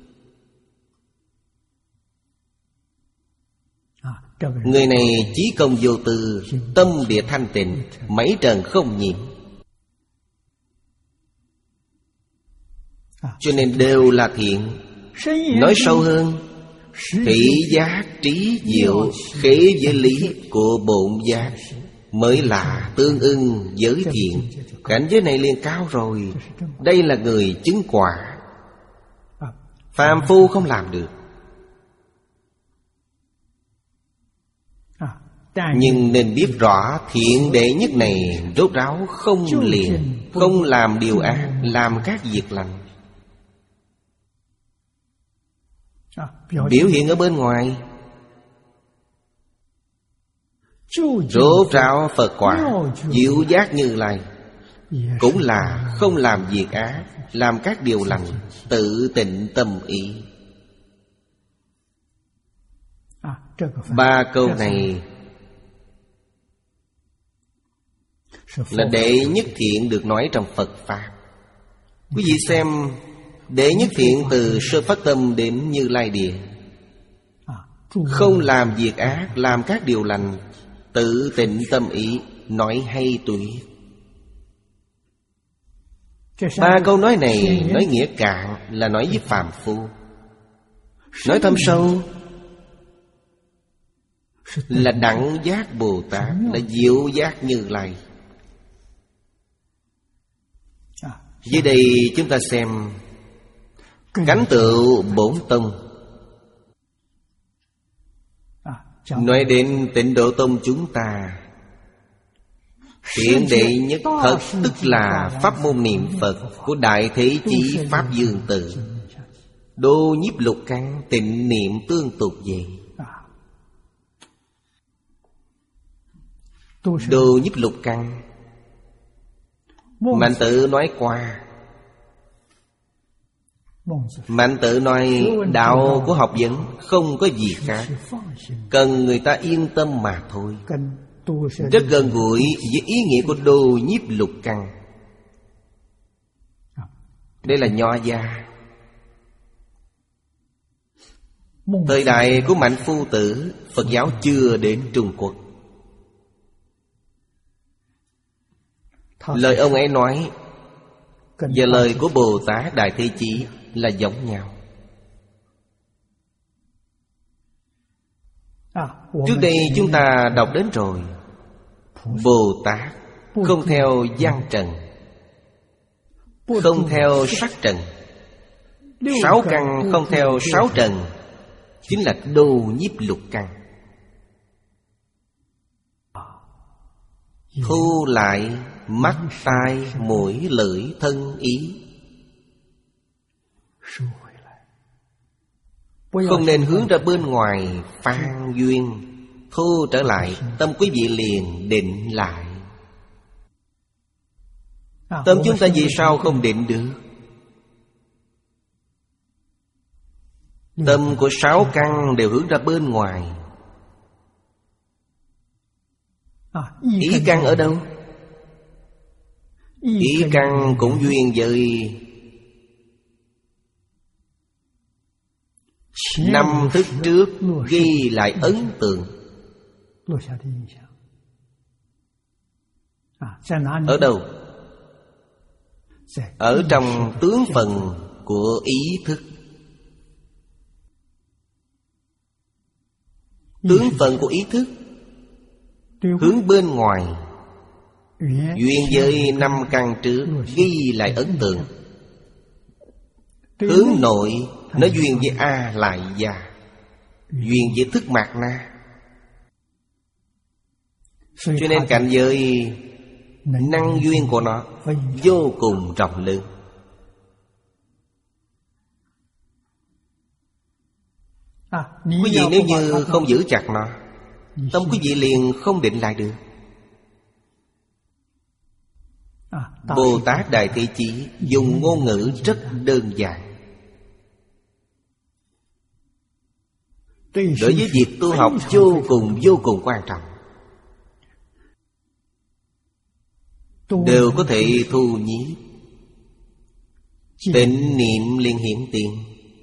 Người này chí công vô tư, tâm địa thanh tịnh, mấy trần không nhiễm, cho nên đều là thiện. Nói sâu hơn, thị giác trí diệu khế với lý của bổn giác mới là tương ưng giới thiện. Cảnh giới này liền cao rồi. Đây là người chứng quả, phàm phu không làm được. Nhưng nên biết rõ thiện đệ nhất này rốt ráo không liền, không làm điều ác, làm các việc lành. Biểu hiện ở bên ngoài rốt ráo Phật quả, diệu giác Như Lai, cũng là không làm việc ác, làm các điều lành, tự tịnh tâm ý. Ba câu này là đệ nhất thiện được nói trong Phật Pháp. Quý vị xem, đệ nhất thiện từ sơ phát tâm đến Như Lai địa, không làm việc ác, làm các điều lành, tự tịnh tâm ý, nói hay tuyệt. Ba câu nói này nói nghĩa cạn là nói với phàm phu, nói thâm sâu là đẳng giác Bồ Tát, là diệu giác Như Lai. Dưới đây chúng ta xem Cánh tựu bổn tông. Nói đến Tịnh Độ Tông chúng ta, hiện đệ nhất thật tức là pháp môn niệm Phật của Đại Thế Chí Pháp Dương Tự. Đô nhiếp lục căn, tịnh niệm tương tục vậy. Đô nhiếp lục căn, Mạnh Tử nói qua. Mạnh Tử nói đạo của học vấn không có gì khác, cần người ta yên tâm mà thôi. Rất gần gũi với ý nghĩa của đô nhiếp lục căn. Đây là Nho gia. Thời đại của Mạnh Phu Tử, Phật giáo chưa đến Trung Quốc. Lời ông ấy nói và lời của Bồ Tát Đại Thế Chí là giống nhau. Trước đây chúng ta đọc đến rồi. Bồ Tát không theo gian trần, không theo sắc trần. Sáu căn không theo sáu trần, chính là đô nhiếp lục căn. Thu lại mắt, tai, mũi, lưỡi, thân, ý. Không nên hướng ra bên ngoài phan duyên. Thu trở lại, tâm quý vị liền định lại. Tâm chúng ta vì sao không định được? Tâm của sáu căn đều hướng ra bên ngoài. Ý căn ở đâu? Ý căn cũng duyên với năm thức trước ghi lại ấn tượng. Ở đâu? Ở trong tướng phần của ý thức. Tướng phần của ý thức hướng bên ngoài, duyên với năm căn trước ghi lại ấn tượng. Hướng nội nó duyên với A lại già, duyên với thức mạt na. Cho nên cảnh giới năng duyên của nó vô cùng rộng lớn. Quý vị nếu như không giữ chặt nó, tâm quý vị liền không định lại được. Bồ Tát Đại Thế Chí dùng ngôn ngữ rất đơn giản. Đối với việc tu học vô cùng vô cùng quan trọng, đều có thể thu nhiếp. Tịnh niệm liền hiện tiền.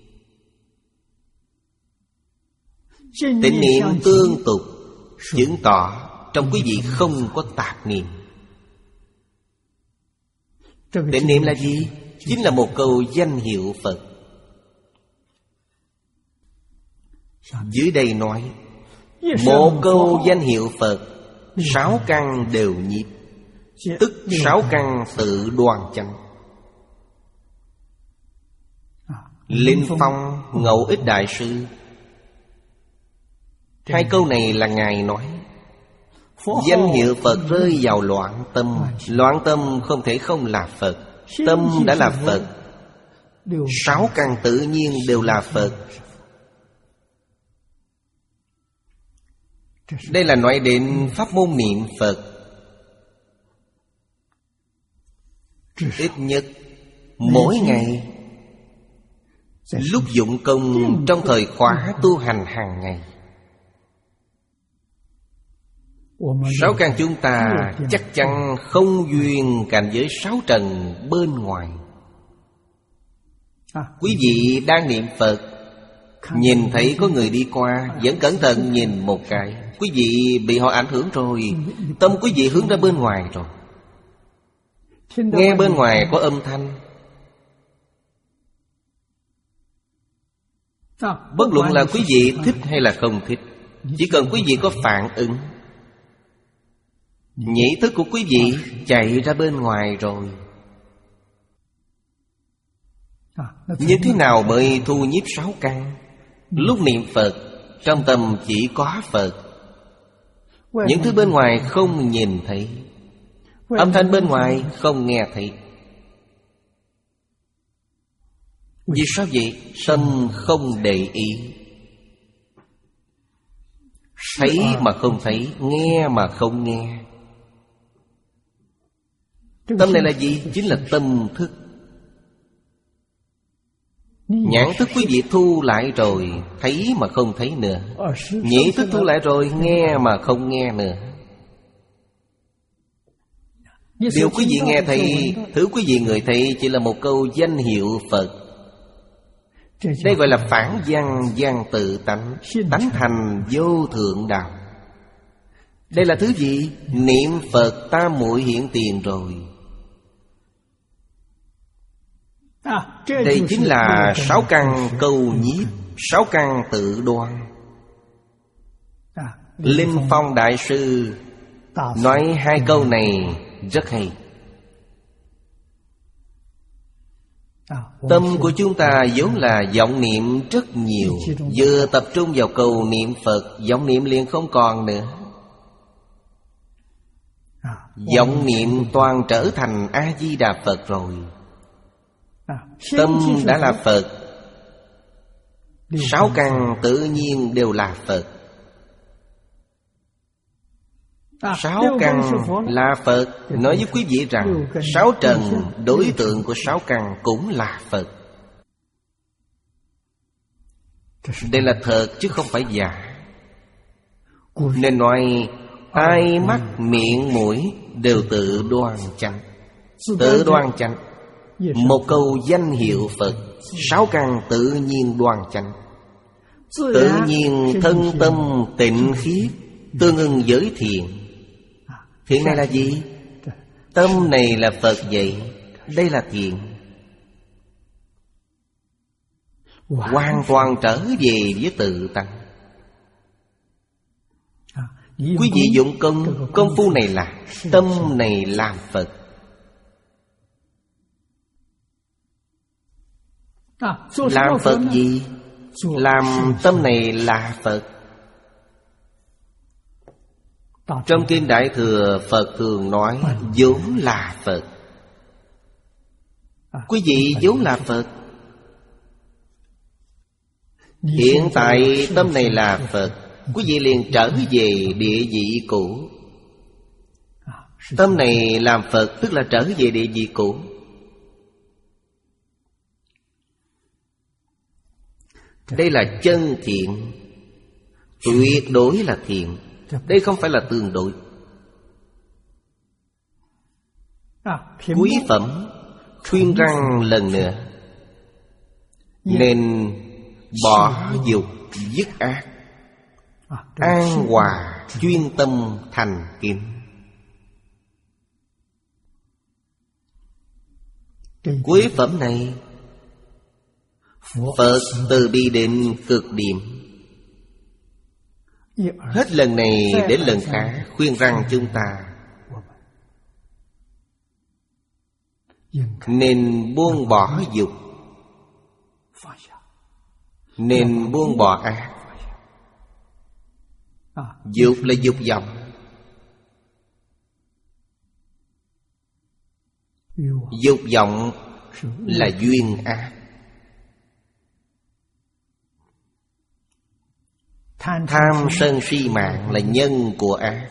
Tịnh niệm tương tục, chứng tỏ trong quý vị không có tạp niệm. Tịnh niệm là gì? Chính là một câu danh hiệu Phật. Dưới đây nói một câu danh hiệu Phật, sáu căn đều nhiếp, tức sáu căn tự đoan chánh. Linh Phong Ngẫu Ích Đại Sư, hai câu này là Ngài nói. Danh hiệu Phật rơi vào loạn tâm, loạn tâm không thể không là Phật. Tâm đã là Phật, sáu căn tự nhiên đều là Phật. Đây là nói đến pháp môn niệm Phật. Ít nhất mỗi ngày, lúc dụng công trong thời khóa tu hành hàng ngày, sáu căn chúng ta chắc chắn không duyên cảnh giới sáu trần bên ngoài. Quý vị đang niệm Phật, nhìn thấy có người đi qua, vẫn cẩn thận nhìn một cái, quý vị bị họ ảnh hưởng rồi. Tâm quý vị hướng ra bên ngoài rồi. Nghe bên ngoài có âm thanh, bất luận là quý vị thích hay là không thích, chỉ cần quý vị có phản ứng, nhĩ thức của quý vị chạy ra bên ngoài rồi. Như thế nào mới thu nhiếp sáu căn? Lúc niệm Phật, trong tâm chỉ có Phật. Những thứ bên ngoài không nhìn thấy, âm thanh bên ngoài không nghe thấy. Vì sao vậy? Tâm không để ý. Thấy mà không thấy, nghe mà không nghe. Tâm này là gì? Chính là tâm thức. Nhãn thức quý vị thu lại rồi, thấy mà không thấy nữa. Nhĩ thức thu lại rồi, nghe mà không nghe nữa. Điều quý vị nghe thấy, thứ quý vị người thấy chỉ là một câu danh hiệu Phật. Đây gọi là phản văn văn tự tánh, tánh thành vô thượng đạo. Đây là thứ gì? Niệm Phật tam muội hiện tiền rồi. Đây chính là sáu căn câu nhiếp, sáu căn tự đoan. Linh Phong Đại Sư nói hai câu này rất hay. Tâm của chúng ta vốn là vọng niệm rất nhiều. Vừa tập trung vào câu niệm Phật, vọng niệm liền không còn nữa. Vọng niệm toàn trở thành A-di-đà Phật rồi. Tâm đã là Phật, sáu căn tự nhiên đều là Phật. Sáu căn là Phật. Nói với quý vị rằng sáu trần, đối tượng của sáu căn cũng là Phật. Đây là thật chứ không phải giả. Nên nói tai mắt miệng mũi đều tự đoan chánh. Tự đoan chánh, một câu danh hiệu Phật. Sáu căn tự nhiên đoan chánh. Tự nhiên thân tâm tịnh khiết, tương ưng với thiện. Thiện này là gì? Tâm này là Phật vậy. Đây là thiện. Hoàn toàn trở về với tự tánh. Quý vị dụng công, công phu này là tâm này làm Phật. Làm Phật gì? Làm tâm này là Phật. Trong Kinh Đại Thừa, Phật thường nói vốn là Phật. Quý vị vốn là Phật. Hiện tại tâm này là Phật, quý vị liền trở về địa vị cũ. Tâm này làm Phật tức là trở về địa vị cũ. Đây là chân thiện, tuyệt đối là thiện. Đây không phải là tương đối. Quý phẩm khuyên răng lần nữa, nên bỏ dục dứt ác, an hòa chuyên tâm thành kính. Cuối phẩm này Phật từ bi đến cực điểm. Hết lần này đến lần khác khuyên rằng chúng ta nên buông bỏ dục, nên buông bỏ ác. Dục là dục vọng. Dục vọng là duyên ác. Tham sân si mạng là nhân của ác.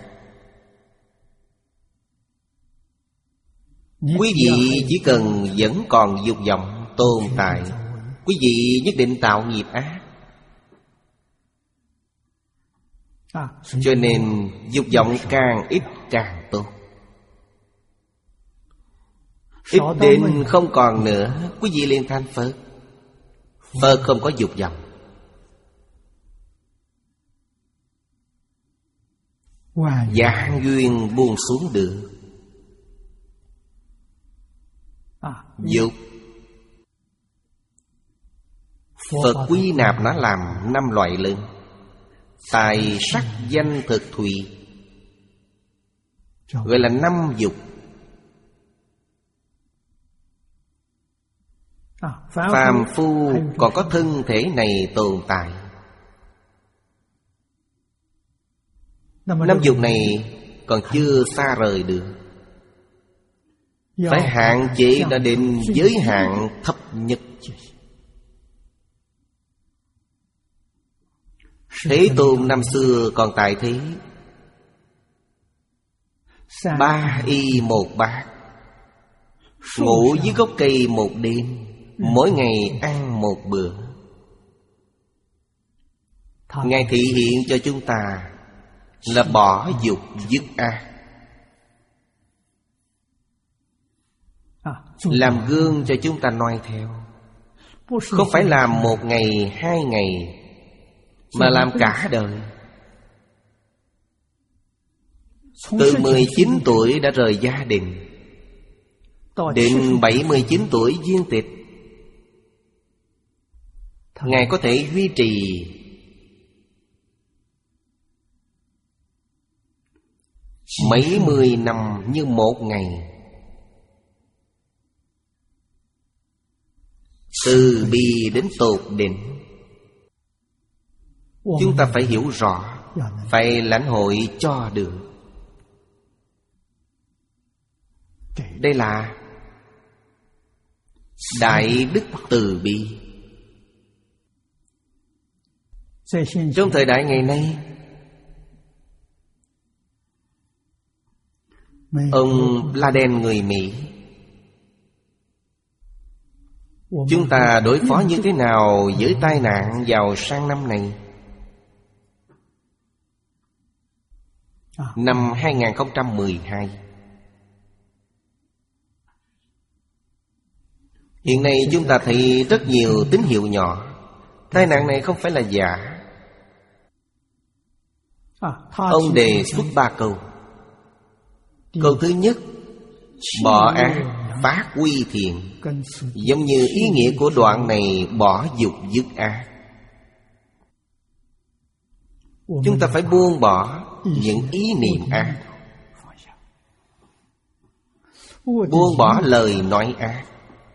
Quý vị chỉ cần vẫn còn dục vọng tồn tại, quý vị nhất định tạo nghiệp ác. Cho nên dục vọng càng ít càng tốt. Ít đến không còn nữa, quý vị liền thành Phật. Phật không có dục vọng. Giảng duyên buông xuống được. Dục Phật quy nạp nó làm năm loại lớn: tài sắc danh thực thùy, gọi là năm dục. Phàm phu còn có thân thể này tồn tại. Năm dục này còn chưa xa rời được, phải hạn chế đã đến giới hạn thấp nhất. Thế Tôn năm xưa còn tại thế, ba y một bát, ngủ dưới gốc cây một đêm, mỗi ngày ăn một bữa. Ngài thị hiện cho chúng ta là bỏ dục dứt ác, làm gương cho chúng ta noi theo. Không phải làm một ngày, hai ngày, mà làm cả đời. Từ mười chín tuổi đã rời gia đình, đến bảy mươi chín tuổi viên tịch, Ngài có thể duy trì mấy mươi năm như một ngày. Từ bi đến tột đỉnh. Chúng ta phải hiểu rõ, phải lãnh hội cho được. Đây là đại đức từ bi. Trong thời đại ngày nay, ông Laden người Mỹ, chúng ta đối phó như thế nào với tai nạn vào sang năm này? Năm hai không một hai. Hiện nay chúng ta thấy rất nhiều tín hiệu nhỏ. Tai nạn này không phải là giả. Ông đề xuất ba câu. Câu thứ nhất, bỏ ác, phát quy thiện. Giống như ý nghĩa của đoạn này, bỏ dục dứt ác. Chúng ta phải buông bỏ những ý niệm ác, buông bỏ lời nói ác,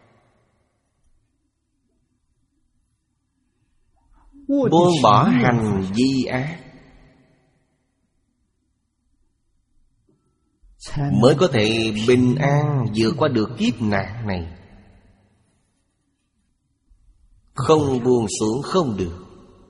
buông bỏ hành vi ác, mới có thể bình an vượt qua được kiếp nạn này. Không buông xuống không được.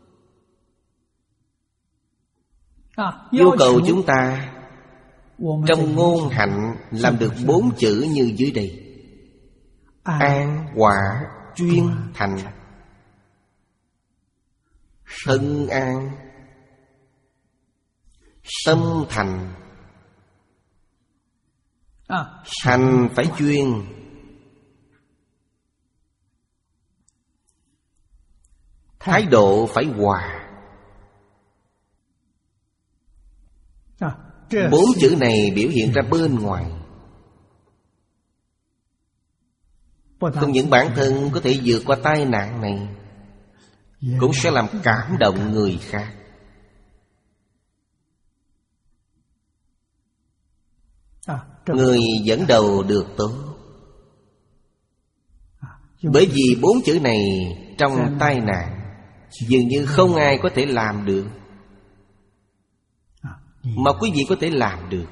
Yêu cầu chúng ta trong ngôn hạnh làm được bốn chữ như dưới đây: an, quả, chuyên, thành. Thân an, tâm thành. Hành phải chuyên, thái độ phải hòa. Bốn chữ này biểu hiện ra bên ngoài. Không những bản thân có thể vượt qua tai nạn này, cũng sẽ làm cảm động người khác. Người dẫn đầu được tốt. Bởi vì bốn chữ này trong tai nạn dường như không ai có thể làm được, mà quý vị có thể làm được.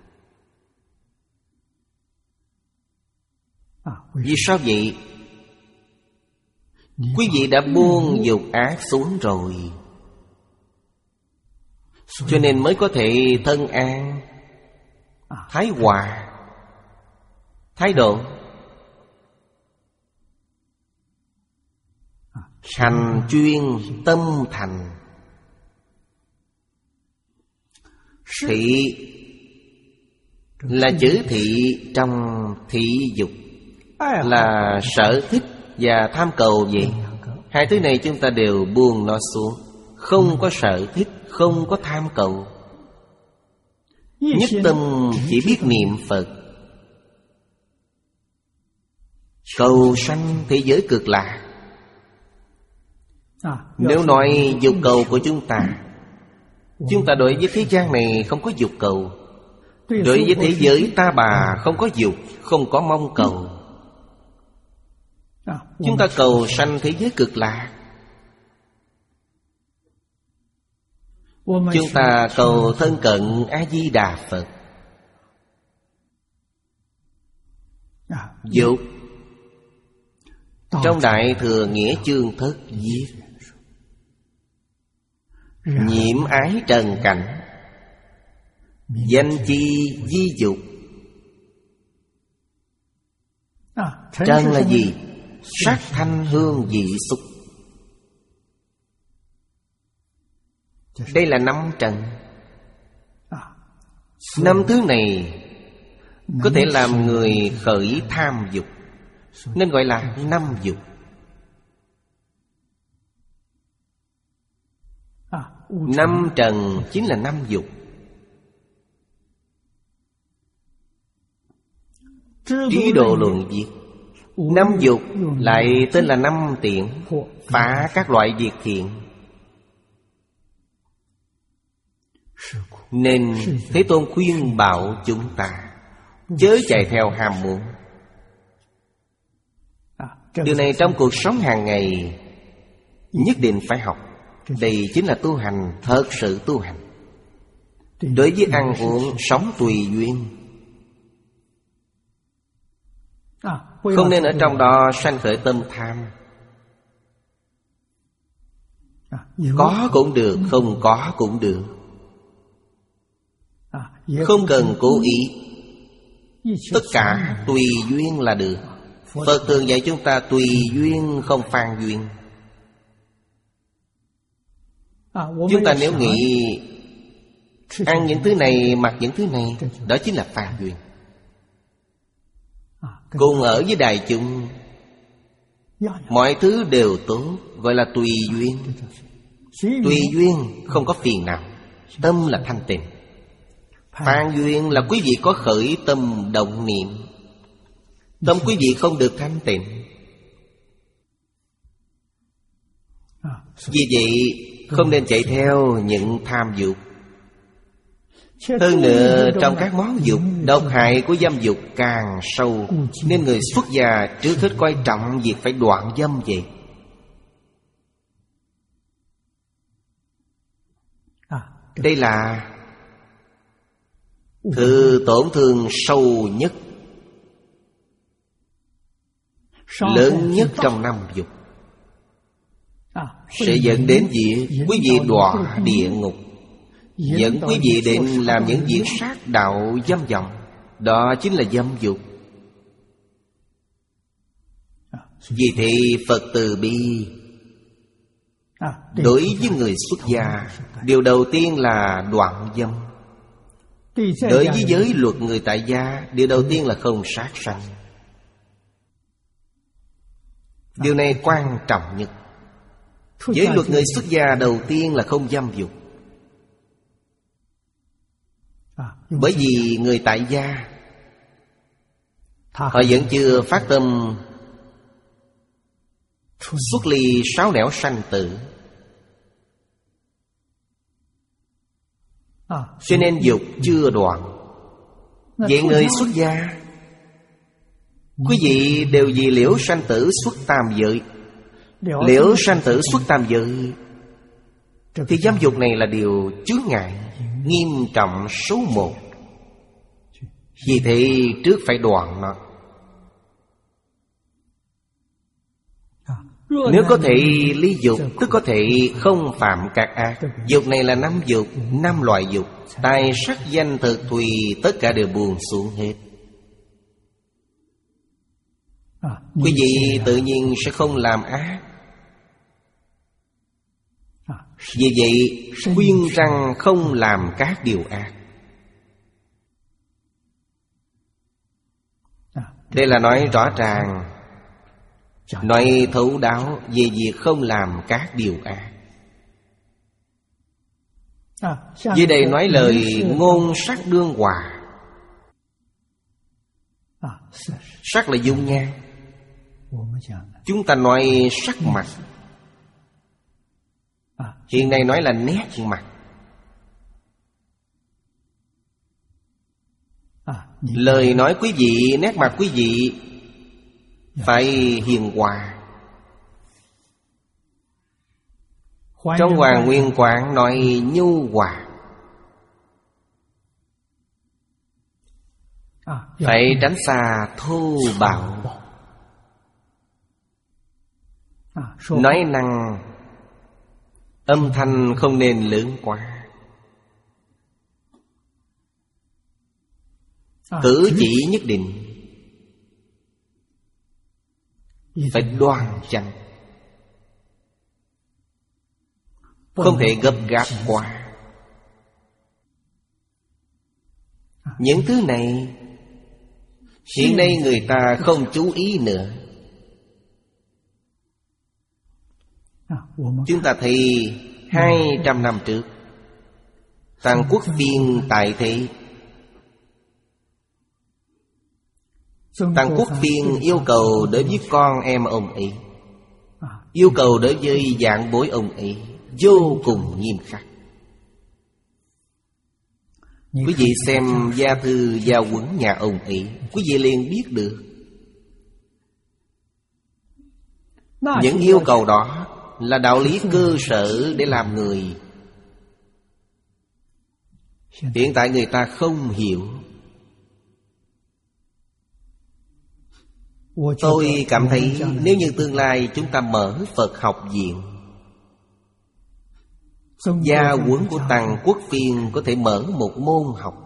Vì sao vậy? Quý vị đã buông dục ác xuống rồi, cho nên mới có thể thân an, thái hòa, thái độ. Hành chuyên, tâm thành. Thị là chữ thị trong thị dục, là sở thích và tham cầu vậy. Hai thứ này chúng ta đều buông nó xuống. Không có sở thích, không có tham cầu. Nhất tâm chỉ biết niệm Phật, cầu sanh thế giới cực lạc. Nếu nói dục cầu của chúng ta, chúng ta đối với thế gian này không có dục cầu. Đối với thế giới ta bà không có dục, không có mong cầu. Chúng ta cầu sanh thế giới cực lạc. Chúng ta cầu thân cận A-di-đà Phật. Dục trong Đại Thừa Nghĩa chương thất viết: nhiễm ái trần cảnh, danh chi di dục. Trần là gì? Sắc thanh hương vị xúc. Đây là năm trần. Năm thứ này có thể làm người khởi tham dục, nên gọi là năm dục. Năm trần chính là năm dục. Trí Độ Luận viết: năm dục lại tên là năm tiện, phá các loại việc thiện. Nên Thế Tôn khuyên bảo chúng ta chớ chạy theo ham muốn. Điều này trong cuộc sống hàng ngày nhất định phải học. Đây chính là tu hành, thật sự tu hành. Đối với ăn uống, sống tùy duyên, không nên ở trong đó sanh khởi tâm tham. Có cũng được, không có cũng được, không cần cố ý. Tất cả tùy duyên là được. Phật thường dạy chúng ta tùy duyên, không phan duyên. Chúng ta nếu nghĩ ăn những thứ này, mặc những thứ này, đó chính là phan duyên. Cùng ở với đại chúng, mọi thứ đều tốt, gọi là tùy duyên. Tùy duyên không có phiền não, tâm là thanh tịnh. Phan duyên là quý vị có khởi tâm động niệm, tâm quý vị không được thanh tịnh. Vì vậy không nên chạy theo những tham dục. Hơn nữa trong các món dục, độc hại của dâm dục càng sâu, nên người xuất gia trước hết coi trọng việc phải đoạn dâm vậy. Đây là thứ tổn thương sâu nhất, lớn nhất trong năm dục, sẽ dẫn đến việc quý vị đọa địa ngục, dẫn quý vị đến làm những việc sát đạo dâm vọng. Đó chính là dâm dục. Vì thế Phật từ bi đối với người xuất gia, điều đầu tiên là đoạn dâm. Đối với giới luật người tại gia, điều đầu tiên là không sát sanh. Điều này quan trọng nhất. Giới luật người xuất gia đầu tiên là không dâm dục. Bởi vì người tại gia họ vẫn chưa phát tâm xuất ly sáu nẻo sanh tử, cho nên dục chưa đoạn. Vậy người xuất gia, quý vị đều vì liễu sanh tử xuất tam giới. Liễu sanh tử xuất tam giới thì dâm dục này là điều chướng ngại nghiêm trọng số một. Vì thế trước phải đoạn nó. Nếu có thể ly dục, tức có thể không phạm các ác. Dục này là năm dục, năm loại dục. Tài sắc danh thực thùy, tất cả đều buông xuống hết. Quý vị tự nhiên sẽ không làm ác. Vì vậy khuyên rằng không làm các điều ác. Đây là nói rõ ràng, nói thấu đáo về việc không làm các điều ác. Dưới đây nói lời ngôn sắc đương hòa. Sắc là dung nhan. Chúng ta nói sắc mặt, hiện nay nói là nét mặt. Lời nói quý vị, nét mặt quý vị phải hiền hòa, Trong Hoàng Nguyên Quán nói nhu hòa, phải tránh xa thô bạo. Nói năng âm thanh không nên lớn quá, cử chỉ nhất định phải đoan chánh, không thể gấp gáp quá. Những thứ này hiện nay người ta không chú ý nữa. Chúng ta thấy hai trăm năm trước Tần Quốc Phiên tại thế, Tần Quốc Phiên yêu cầu đối với con em ông ấy, yêu cầu đối với vạn bối ông ấy vô cùng nghiêm khắc. Quý vị xem gia thư gia huấn nhà ông ấy, quý vị liền biết được những yêu cầu đó là đạo lý cơ sở để làm người. Hiện tại người ta không hiểu. Tôi cảm thấy nếu như tương lai chúng ta mở Phật học viện, gia huấn của Tần Quốc Phiên có thể mở một môn học.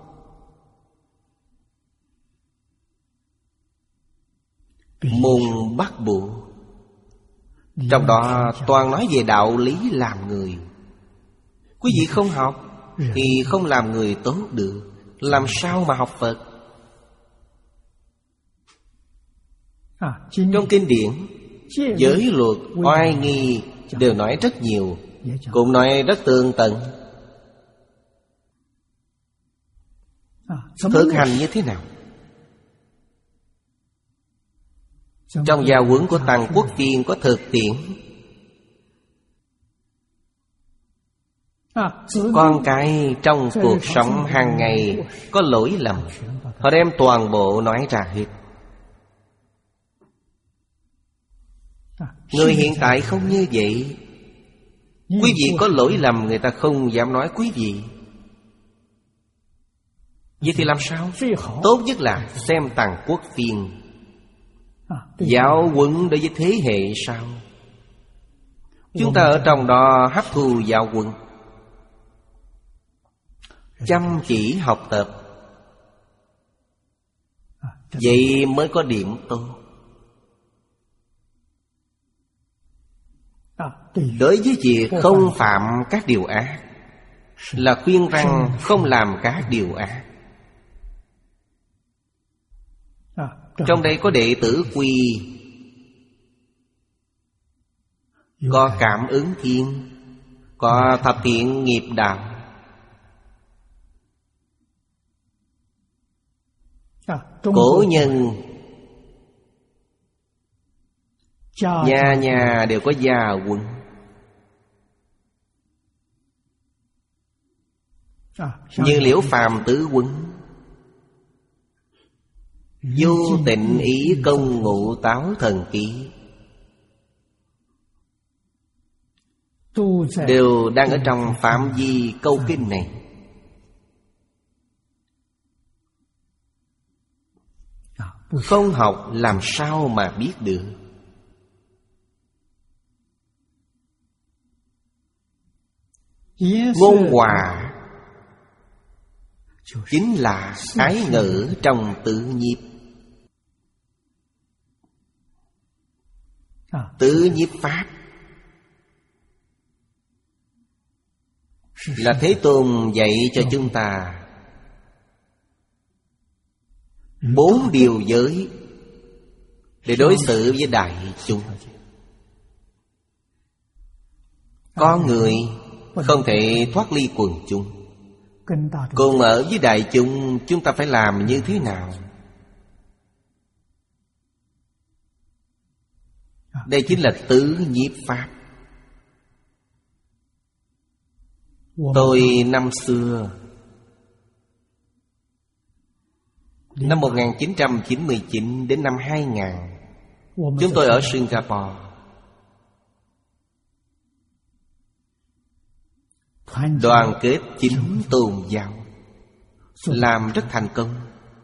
Môn bắt buộc, trong đó toàn nói về đạo lý làm người. Quý vị không học thì không làm người tốt được, làm sao mà học Phật? Trong kinh điển, giới luật, oai nghi đều nói rất nhiều, cũng nói rất tường tận. Thực hành như thế nào? Trong gia huấn của Tần Quốc Phiên có thực tiễn. Con cái trong cuộc sống hàng ngày có lỗi lầm, họ đem toàn bộ nói ra hết. Người hiện tại không như vậy. Quý vị có lỗi lầm, người ta không dám nói quý vị. Vậy thì làm sao? Tốt nhất là xem Tần Quốc Phiên, giáo huấn đối với thế hệ sau. Chúng ta ở trong đó hấp thu giáo huấn, chăm chỉ học tập, vậy mới có điểm tốt. Đối với việc không phạm các điều ác là khuyên rằng không làm các điều ác. Trong đây có đệ tử quy, có cảm ứng thiên, có thập thiện nghiệp đạo. Cổ nhân nhà nhà đều có gia huấn. Như Liễu Phàm tứ huấn, vô tịnh ý công ngụ táo thần ký, đều đang ở trong phạm vi câu kinh này. Không học làm sao mà biết được. Ngôn hòa chính là ái ngữ trong tự nhiếp. Tự nhiếp pháp là Thế Tôn dạy cho chúng ta bốn điều giới để đối xử với đại chúng. Con người không thể thoát ly quần chúng. Cùng ở với đại chúng, chúng ta phải làm như thế nào? Đây chính là tứ nhiếp pháp. Tôi năm xưa, năm một nghìn chín trăm chín mươi chín đến năm hai nghìn, chúng tôi ở Singapore. đoàn kết chính tôn giáo, làm rất thành công.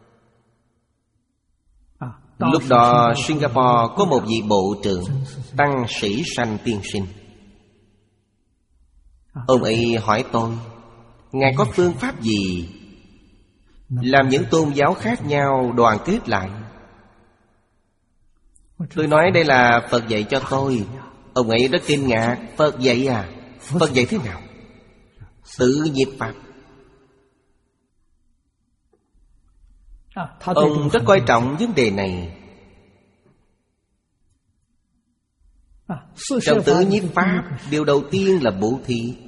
Lúc đó Singapore có một vị bộ trưởng Tăng Sĩ Sanh tiên sinh. Ông ấy hỏi tôi, Ngài có phương pháp gì làm những tôn giáo khác nhau đoàn kết lại? Tôi nói đây là Phật dạy cho tôi. Ông ấy rất kinh ngạc. Phật dạy à? Phật dạy thế nào? Tự nhiếp pháp. Ông rất coi trọng vấn đề này. Trong tứ nhiếp pháp, điều đầu tiên là bố thí.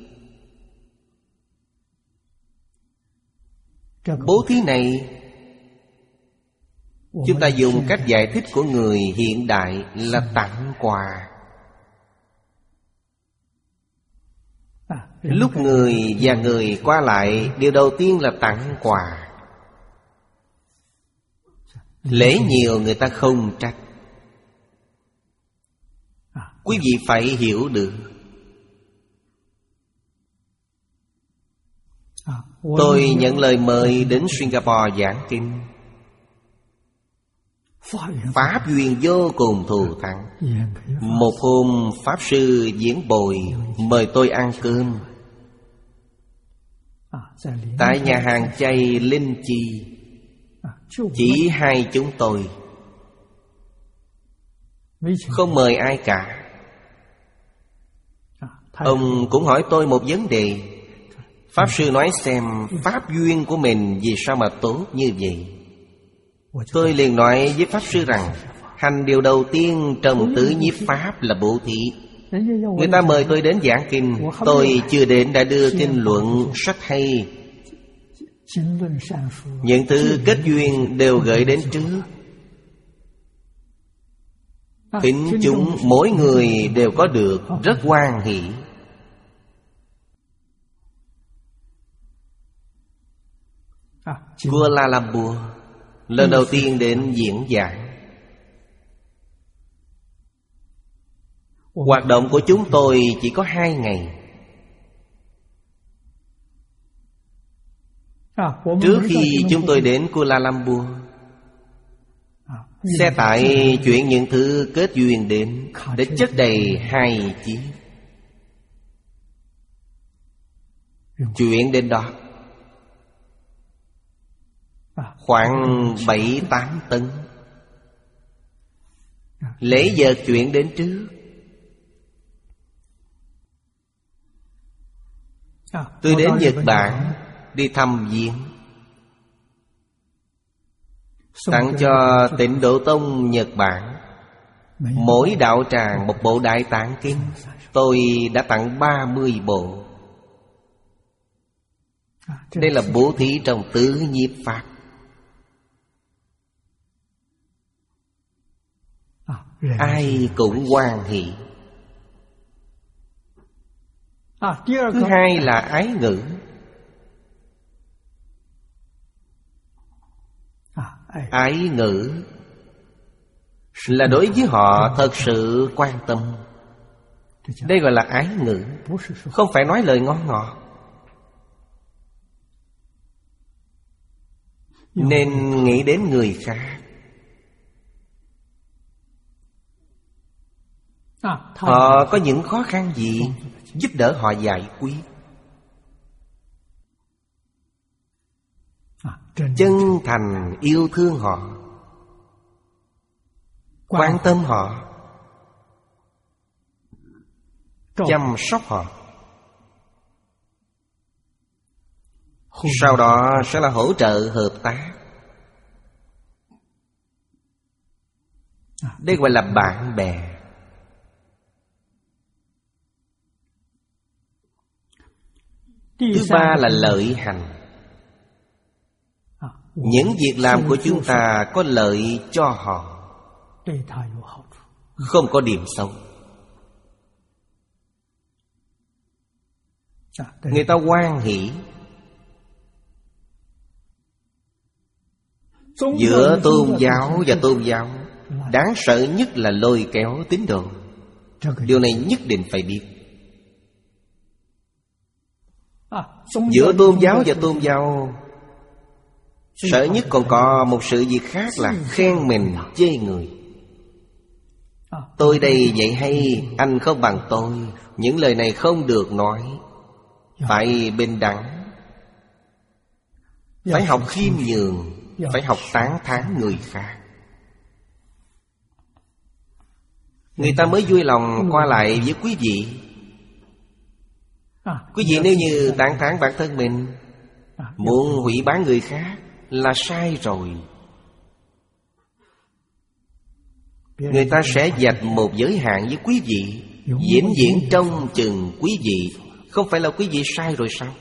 Bố thí này chúng ta dùng cách giải thích của người hiện đại là tặng quà. Lúc người và người qua lại, điều đầu tiên là tặng quà. Lễ nhiều người ta không trách. Quý vị phải hiểu được. Tôi nhận lời mời đến Singapore giảng kinh. Pháp duyên vô cùng thù thắng. Một hôm Pháp Sư Diễn Bồi mời tôi ăn cơm tại nhà hàng chay Linh Chi. Chỉ hai chúng tôi, không mời ai cả. Ông cũng hỏi tôi một vấn đề. Pháp Sư nói xem pháp duyên của mình vì sao mà tốt như vậy. Tôi liền nói với Pháp Sư rằng hành điều đầu tiên trong tứ nhiếp pháp là bố thí. Người ta mời tôi đến giảng kinh, tôi chưa đến đã đưa kinh luận sách hay. Những thứ kết duyên đều gửi đến trước. Thính chúng mỗi người đều có được, rất hoan hỷ. Kuala Lumpur lần đầu tiên đến diễn giảng. Hoạt động của chúng tôi chỉ có hai ngày. Trước khi chúng tôi đến Kuala Lumpur, xe tải chuyển những thứ kết duyên đến để chất đầy hai chiếc. Chuyển đến đó khoảng bảy tám tấn. Lễ vật chuyển đến trước. Tôi đến Nhật Bản đi thăm viếng, tặng cho Tịnh Độ Tông Nhật Bản mỗi đạo tràng một bộ Đại Tạng Kinh. Tôi đã tặng ba mươi bộ. Đây là bố thí trong tứ nhiếp pháp. Ai cũng hoan hỷ. Thứ hai là ái ngữ. Ái ngữ là đối với họ thật sự quan tâm. Đây gọi là ái ngữ, không phải nói lời ngon ngọt. Nên nghĩ đến người khác. Họ có những khó khăn gì, giúp đỡ họ giải quyết. Chân thành yêu thương họ, quan tâm họ, chăm sóc họ. Sau đó sẽ là hỗ trợ hợp tác. Đây gọi là bạn bè. Thứ ba là lợi hành. Những việc làm của chúng ta có lợi cho họ, không có điểm xấu. Người ta hoan hỷ. Giữa tôn giáo và tôn giáo, đáng sợ nhất là lôi kéo tín đồ. Điều này nhất định phải biết. Giữa tôn giáo và tôn giáo, sợ nhất còn có một sự việc khác là khen mình, chê người. Tôi đây vậy hay, anh không bằng tôi. Những lời này không được nói. Phải bình đẳng, phải học khiêm nhường, phải học tán thán người khác. Người ta mới vui lòng qua lại với quý vị. Quý vị nếu như tán thán bản thân mình, muốn hủy bán người khác là sai rồi. Người ta sẽ vạch một giới hạn với quý vị, vĩnh viễn trông chừng quý vị. Không phải là quý vị sai rồi sao?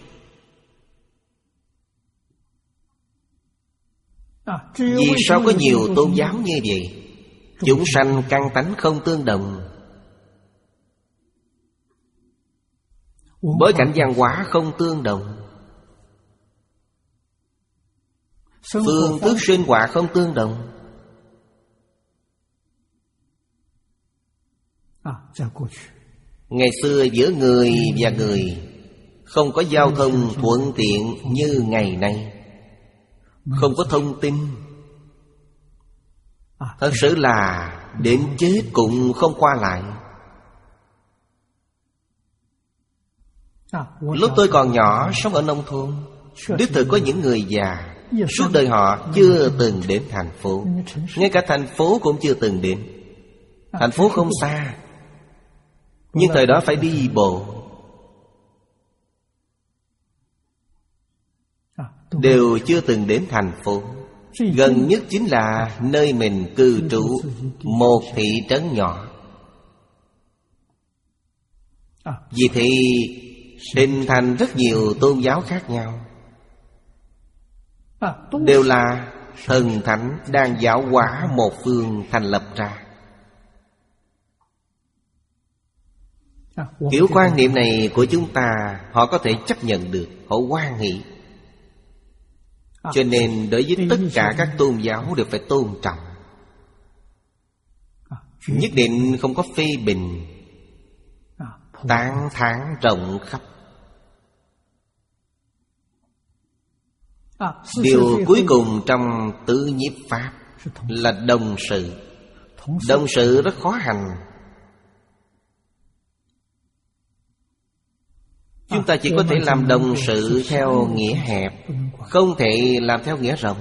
Vì sao có nhiều tôn giáo như vậy? Chúng sanh căn tánh không tương đồng, bối cảnh văn hóa không tương đồng, phương thức sinh hoạt không tương đồng. Ngày xưa giữa người và người không có giao thông thuận tiện như ngày nay, không có thông tin. Thật sự là đến chết cũng không qua lại. Lúc tôi còn nhỏ sống ở nông thôn, đích thực có những người già suốt đời họ chưa từng đến thành phố. Ngay cả thành phố cũng chưa từng đến. Thành phố không xa, nhưng thời đó phải đi bộ. Đều chưa từng đến thành phố. Gần nhất chính là nơi mình cư trú, một thị trấn nhỏ. Vì thế hình thành rất nhiều tôn giáo khác nhau, đều là thần thánh đang giáo hóa một phương thành lập ra. Kiểu quan niệm này của chúng ta họ có thể chấp nhận được, họ hoan hỷ. Cho nên đối với tất cả các tôn giáo đều phải tôn trọng, nhất định không có phê bình, tán thán rộng khắp. Điều cuối cùng trong tứ nhiếp pháp là đồng sự. Đồng sự rất khó hành. Chúng ta chỉ có thể làm đồng sự theo nghĩa hẹp, không thể làm theo nghĩa rộng.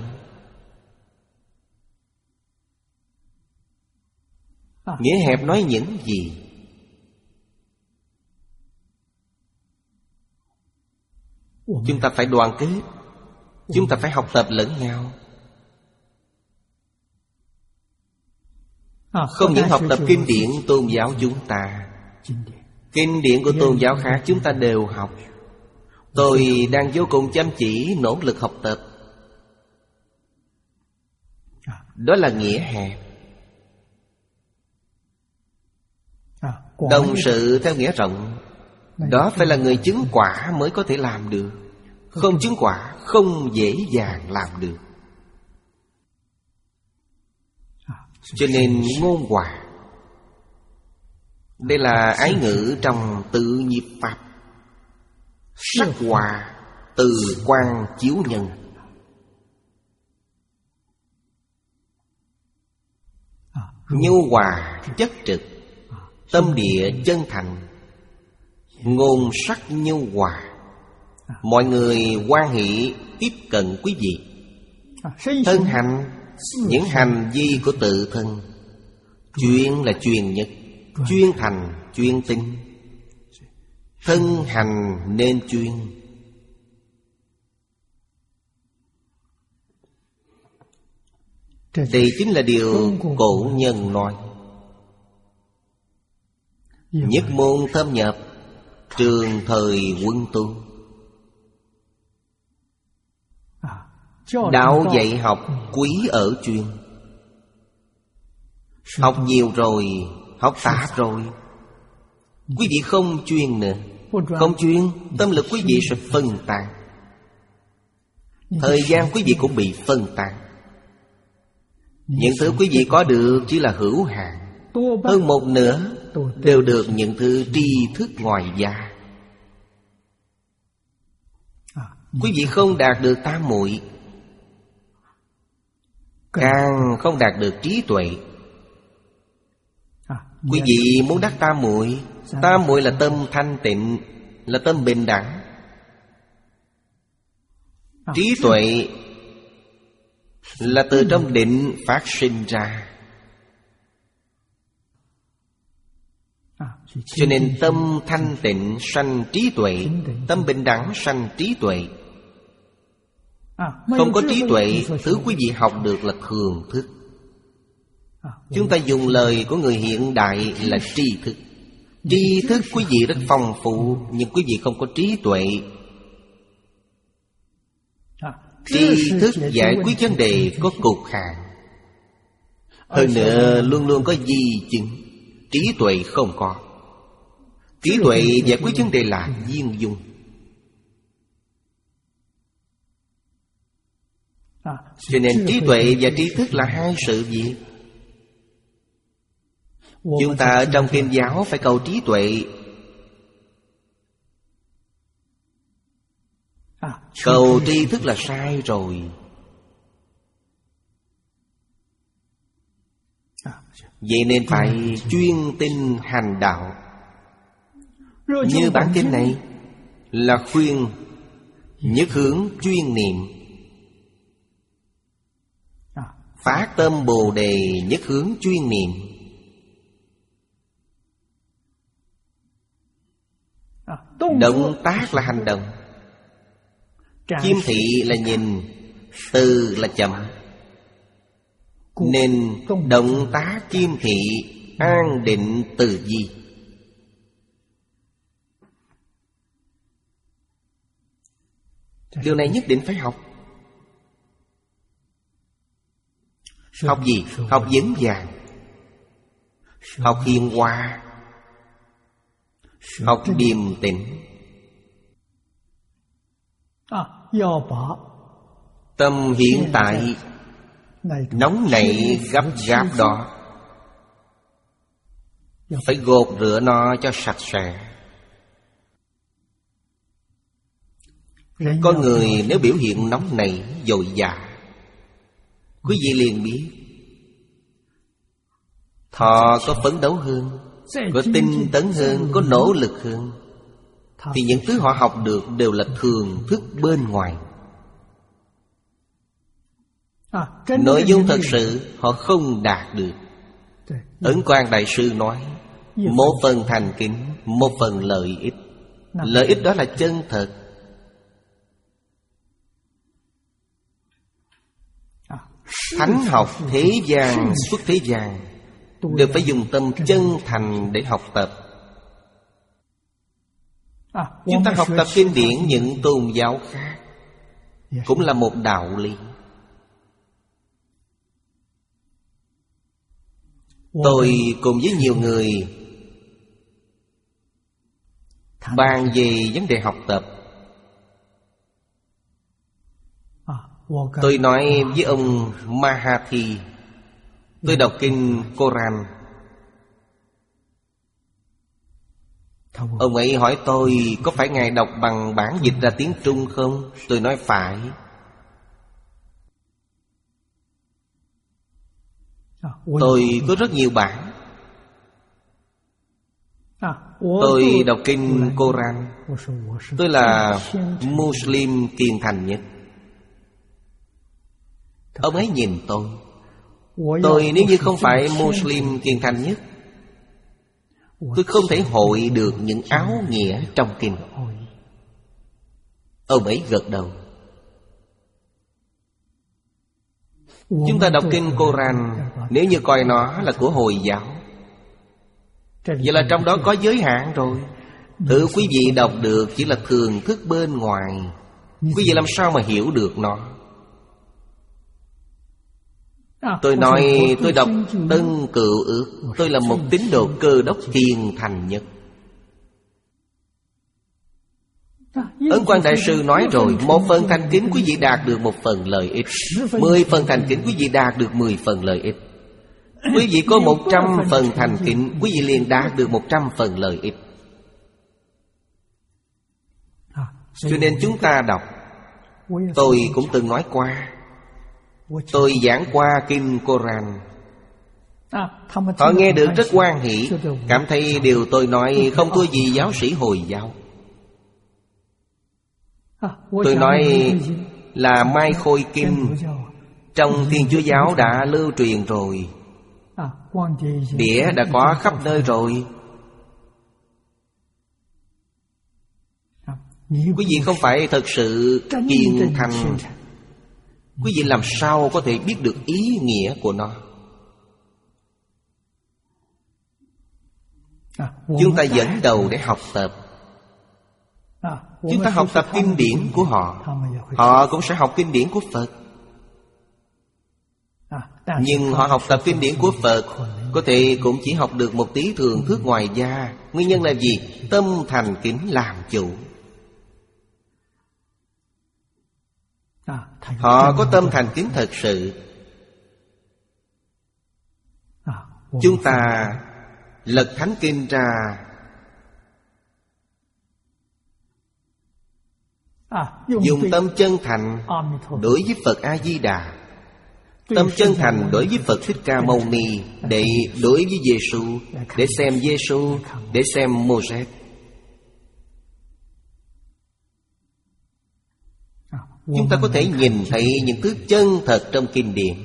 Nghĩa hẹp nói những gì? Chúng ta phải đoàn kết, chúng ta phải học tập lẫn nhau. Không những học tập kinh điển tôn giáo chúng ta, kinh điển của tôn giáo khác chúng ta đều học. Tôi đang vô cùng chăm chỉ nỗ lực học tập. Đó là nghĩa hẹp. Đồng sự theo nghĩa rộng, đó phải là người chứng quả mới có thể làm được. Không chứng quả không dễ dàng làm được. Cho nên ngôn hòa, đây là ái ngữ trong tự nhiếp pháp. Sắc hòa từ quan chiếu nhân. Nhu hòa chất trực, tâm địa chân thành, ngôn sắc nhu hòa. Mọi người hoan hỷ tiếp cận quý vị. Thân hành, những hành vi của tự thân. Chuyên là chuyên nhất, chuyên thành, chuyên tinh. Thân hành nên chuyên. Đây chính là điều cổ nhân nói. Nhất môn thâm nhập, trường thời quân tu. Đạo dạy học quý ở chuyên. Học nhiều rồi, học tả rồi, quý vị không chuyên nữa. Không chuyên, tâm lực quý vị sẽ phân tán, thời gian quý vị cũng bị phân tán. Những thứ quý vị có được chỉ là hữu hạn. Hơn một nửa đều được những thứ tri thức ngoài gia. Quý vị không đạt được tam muội, càng không đạt được trí tuệ. Quý vị muốn đắc tam muội, tam muội là tâm thanh tịnh, là tâm bình đẳng. Trí tuệ là từ trong định phát sinh ra. Cho nên tâm thanh tịnh sanh trí tuệ, tâm bình đẳng sanh trí tuệ. Không có trí tuệ, thứ quý vị học được là thường thức. Chúng ta dùng lời của người hiện đại là tri thức. Tri thức quý vị rất phong phú, nhưng quý vị không có trí tuệ. Tri thức giải quyết vấn đề có cực hạn. Hơn nữa luôn luôn có di chứng. Trí tuệ không có. Trí tuệ giải quyết vấn đề là viên dung. Cho nên trí tuệ và trí thức là hai sự việc. Chúng ta ở trong Kinh giáo phải cầu trí tuệ. Cầu tri thức là sai rồi. Vậy nên phải chuyên tinh hành đạo. Như bản kinh này là khuyên nhất hướng chuyên niệm, phát tâm Bồ Đề nhất hướng chuyên niệm. Động tác là hành động, chiêm thị là nhìn, từ là chậm. Nên động tác chiêm thị an định từ di. Điều này nhất định phải học. Học gì? Học vững vàng, học hiền hòa, học điềm tĩnh. Tâm hiện tại nóng nảy gấp gáp đó phải gột rửa nó cho sạch sẽ. Con người nếu biểu hiện nóng nảy dội dã, quý vị liền biết họ có phấn đấu hơn, có tinh tấn hơn, có nỗ lực hơn, thì những thứ họ học được đều là thường thức bên ngoài. Nội dung thật sự họ không đạt được. Ấn Quang Đại Sư nói một phần thành kính, một phần lợi ích. Lợi ích đó là chân thật. Thánh học thế gian, xuất thế gian đều phải dùng tâm chân thành để học tập. Chúng ta học tập kinh điển những tôn giáo khác cũng là một đạo lý. Tôi cùng với nhiều người bàn về vấn đề học tập. Tôi nói với ông Mahathir, tôi đọc kinh Koran. Ông ấy hỏi tôi có phải Ngài đọc bằng bản dịch ra tiếng Trung không? Tôi nói phải. Tôi có rất nhiều bản. Tôi đọc kinh Koran. Tôi là Muslim kiên thành nhất. Ông ấy nhìn tôi. Tôi nếu như không phải Muslim kiên thành nhất, tôi không thể hội được những áo nghĩa trong kinh. Ông ấy gật đầu. Chúng ta đọc kinh Koran, nếu như coi nó là của Hồi giáo, vậy là trong đó có giới hạn rồi. Thử quý vị đọc được chỉ là thường thức bên ngoài, quý vị làm sao mà hiểu được nó? Tôi nói tôi đọc Tân Cựu Ước, tôi là một tín đồ Cơ Đốc kiên thành nhất. Ấn Quang Đại Sư nói rồi, một phần thành kính quý vị đạt được một phần lợi ích, mười phần thành kính quý vị đạt được mười phần lợi ích. Quý vị có một trăm phần thành kính, quý vị liền đạt được một trăm phần lợi ích. Cho nên chúng ta đọc Tôi cũng từng nói qua. Tôi giảng qua Kinh Koran. Họ nghe được rất hoan hỷ, cảm thấy điều tôi nói không thua gì giáo sĩ Hồi giáo. Tôi nói là Mai Khôi Kinh trong Thiên Chúa giáo đã lưu truyền rồi, đĩa đã có khắp nơi rồi. Quý vị không phải thật sự kiên thành, quý vị làm sao có thể biết được ý nghĩa của nó? Chúng ta dẫn đầu để học tập. Chúng ta học tập kinh điển của họ, họ cũng sẽ học kinh điển của Phật. Nhưng họ học tập kinh điển của Phật có thể cũng chỉ học được một tí thường thức ngoài da. Nguyên nhân là gì? Tâm thành kính làm chủ. Họ có tâm thành kính thật sự. Chúng ta lật thánh kinh ra, dùng tâm chân thành đối với Phật A-di-đà, tâm chân thành đối với Phật Thích Ca Mâu Ni, để đối với Giê-xu, để xem Giê-xu, để xem Mô-sét. Chúng ta có thể nhìn thấy những thứ chân thật trong kinh điển.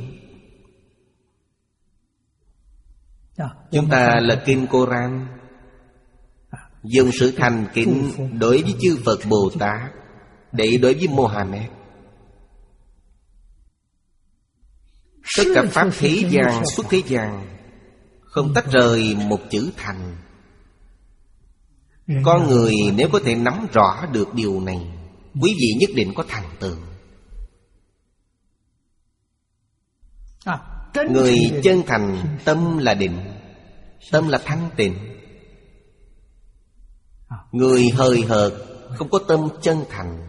Chúng ta lật kinh Koran, dùng sự thành kính đối với chư Phật Bồ Tát, để đối với Mohammed. Tất cả pháp thế gian, xuất thế gian không tách rời một chữ thành. Con người nếu có thể nắm rõ được điều này, quý vị nhất định có thành tựu. Người chân thành, tâm là định, tâm là thanh tịnh. Người hời hợt, không có tâm chân thành.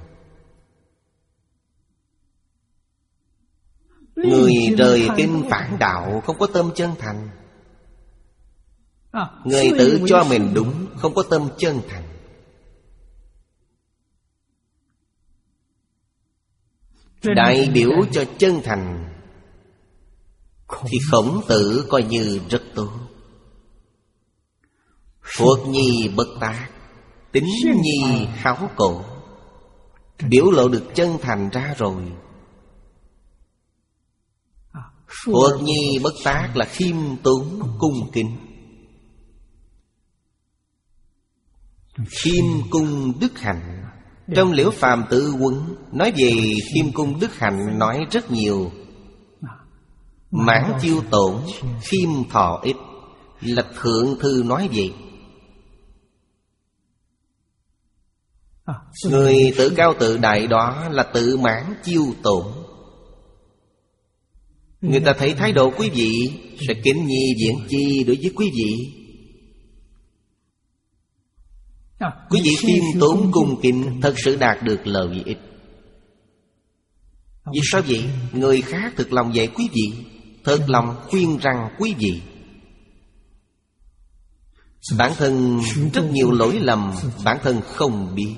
Người rời kinh phản đạo, không có tâm chân thành. Người tự cho mình đúng, không có tâm chân thành. Đại biểu cho chân thành thì Khổng Tử coi như rất tốt. Thuộc nhi bất tác, tính nhi kháo cổ, biểu lộ được chân thành ra rồi. Thuộc nhi bất tác là khiêm tốn cung kính. Khiêm cung đức hạnh, trong Liễu Phàm Tự Huấn nói về khiêm cung đức hạnh nói rất nhiều. Mãn chiêu tổn, khiêm thọ ích là Thượng Thư nói vậy. Người tự cao tự đại đó là tự mãn chiêu tổn. Người ta thấy thái độ quý vị sẽ kính nhi viễn chi đối với quý vị. Quý vị khiêm tốn cung kính, thật sự đạt được lợi ích. Vì sao vậy? Người khác thực lòng dạy quý vị, thật lòng khuyên rằng quý vị. Bản thân rất nhiều lỗi lầm, bản thân không biết.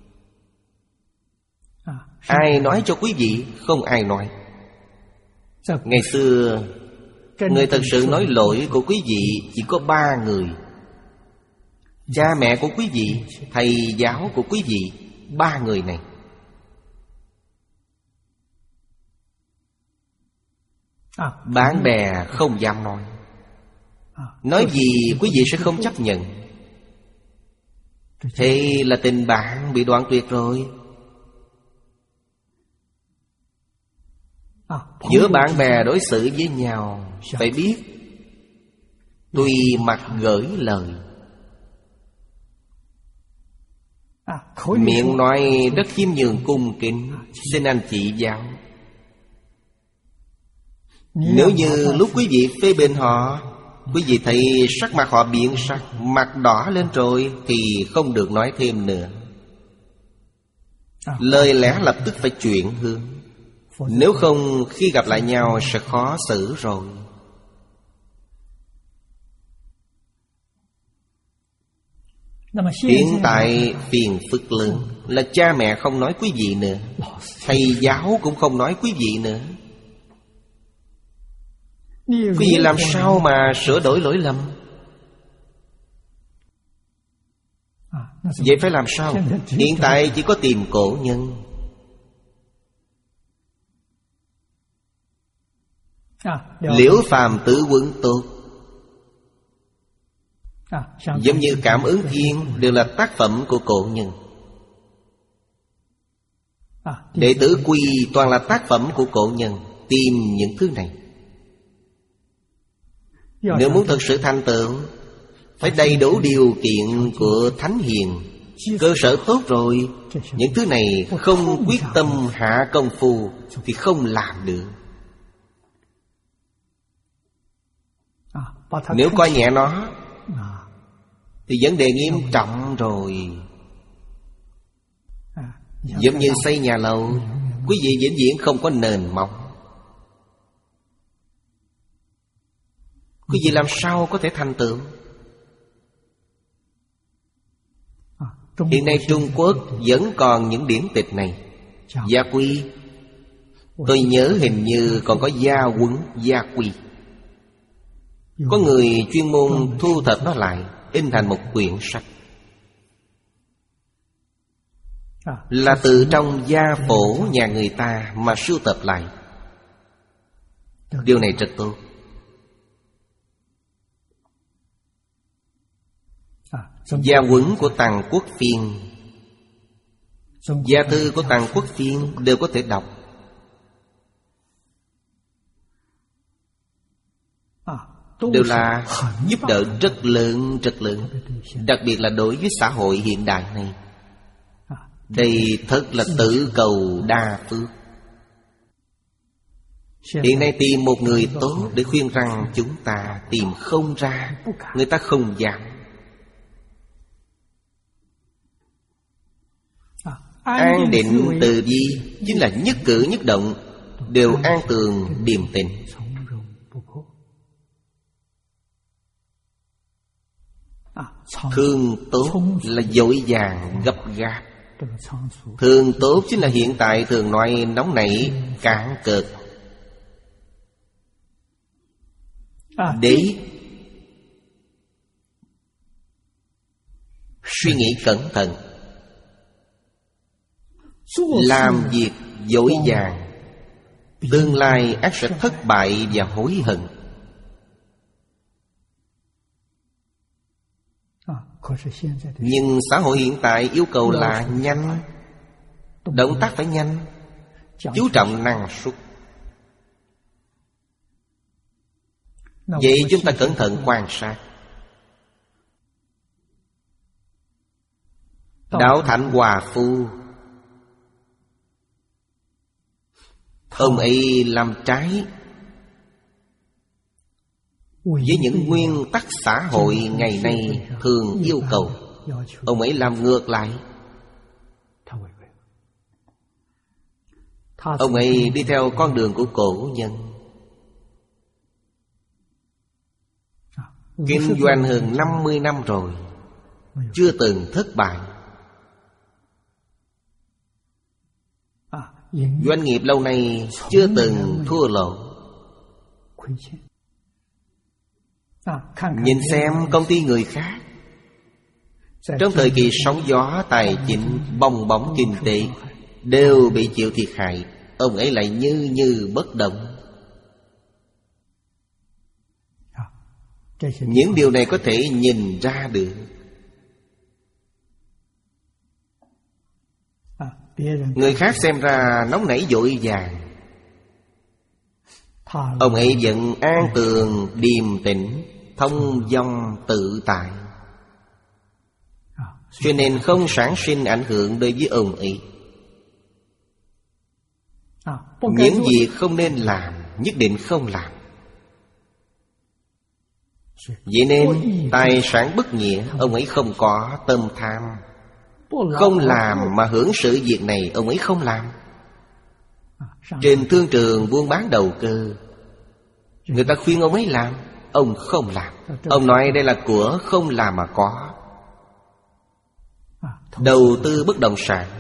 Ai nói cho quý vị? Không ai nói. Ngày xưa, người thật sự nói lỗi của quý vị chỉ có ba người: cha mẹ của quý vị, thầy giáo của quý vị. Ba người này. Bạn bè không dám nói. Nói gì quý vị sẽ không chấp nhận. Thế là tình bạn bị đoạn tuyệt rồi. Giữa bạn bè đối xử với nhau phải biết tùy mặt gửi lời. Miệng nói rất khiêm nhường cung kính, xin anh chỉ giáo. Nếu như lúc quý vị phê bình họ, quý vị thấy sắc mặt họ biến sắc, mặt đỏ lên rồi, thì không được nói thêm nữa. Lời lẽ lập tức phải chuyển hướng. Nếu không khi gặp lại nhau sẽ khó xử rồi. Hiện tại phiền phức lớn là cha mẹ không nói quý vị nữa, thầy giáo cũng không nói quý vị nữa. Quý vị làm sao mà sửa đổi lỗi lầm? Vậy phải làm sao? Hiện tại chỉ có tìm cổ nhân. Liễu Phàm Tử Quận tốt, giống như Cảm Ứng Thiên đều là tác phẩm của cổ nhân. Đệ Tử Quy toàn là tác phẩm của cổ nhân. Tìm những thứ này. Nếu muốn thật sự thành tựu, phải đầy đủ điều kiện của Thánh Hiền. Cơ sở tốt rồi, những thứ này không quyết tâm hạ công phu thì không làm được. Nếu coi nhẹ nó thì vấn đề nghiêm trọng rồi. Giống như xây nhà lầu, quý vị vĩnh viễn không có nền móng. Quý vị làm sao có thể thành tựu? Hiện nay Trung Quốc vẫn còn những điển tịch này. Gia Quy, tôi nhớ hình như còn có Gia Huấn, Gia Quy. Có người chuyên môn thu thập nó lại, in thành một quyển sách. Là từ trong gia phổ nhà người ta mà sưu tập lại. Điều này rất tốt. Gia Huấn của Tằng Quốc Phiên, gia thư của Tằng Quốc Phiên đều có thể đọc. Đều là giúp đỡ rất lớn, rất lớn. Đặc biệt là đối với xã hội hiện đại này. Đây thật là tự cầu đa phước. Hiện nay tìm một người tốt để khuyên rằng chúng ta tìm không ra. Người ta không dám. An định từ bi chính là nhất cử nhất động đều an tường điềm tĩnh. Thương tốt là vội vàng gấp gáp. Thương tốt chính là hiện tại thường nói nóng nảy, cạn cợt. Để suy nghĩ cẩn thận, làm việc vội vàng, tương lai ắt sẽ thất bại và hối hận. Nhưng xã hội hiện tại yêu cầu là nhanh, động tác phải nhanh, chú trọng năng suất. Vậy chúng ta cẩn thận quan sát. Đạo Thạnh Hòa Phu, ông ấy làm trái với những nguyên tắc xã hội ngày nay thường yêu cầu. Ông ấy làm ngược lại. Ông ấy đi theo con đường của cổ nhân, kinh doanh hơn năm mươi năm rồi, chưa từng thất bại. Doanh nghiệp lâu nay chưa từng thua lỗ. Nhìn xem công ty người khác, trong thời kỳ sóng gió tài chính, bong bóng kinh tế, đều bị chịu thiệt hại. Ông ấy lại như như bất động. Những điều này có thể nhìn ra được. Người khác xem ra nóng nảy vội vàng, ông ấy vẫn an tường điềm tĩnh, thông dong tự tại, cho nên không sản sinh ảnh hưởng đối với ông ấy. Những việc không nên làm nhất định không làm. Vậy nên tài sản bất nghĩa ông ấy không có tâm tham. Không làm mà hưởng sự việc này ông ấy không làm. Trên thương trường buôn bán đầu cơ, người ta khuyên ông ấy làm, ông không làm. Ông nói đây là của không làm mà có. đầu tư bất động sản.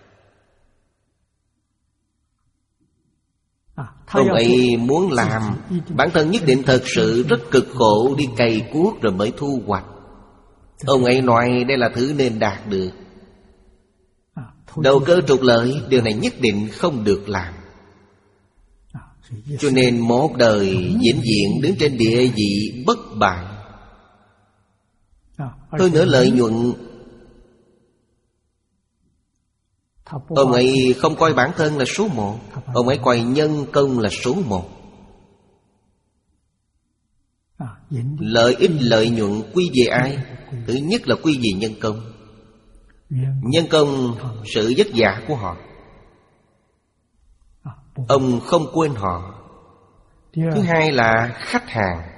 Ông ấy muốn làm, bản thân nhất định thật sự rất cực khổ đi cày cuốc rồi mới thu hoạch. Ông ấy nói đây là thứ nên đạt được. Đầu cơ trục lợi, điều này nhất định không được làm. Cho nên một đời vĩnh viễn đứng trên địa vị bất bại. Hơn nữa lợi nhuận, ông ấy không coi bản thân là số một. Ông ấy coi nhân công là số một. Lợi ích lợi nhuận quy về ai? Thứ nhất là quy về nhân công. Nhân công sự vất vả của họ, ông không quên họ. Thứ hai là khách hàng,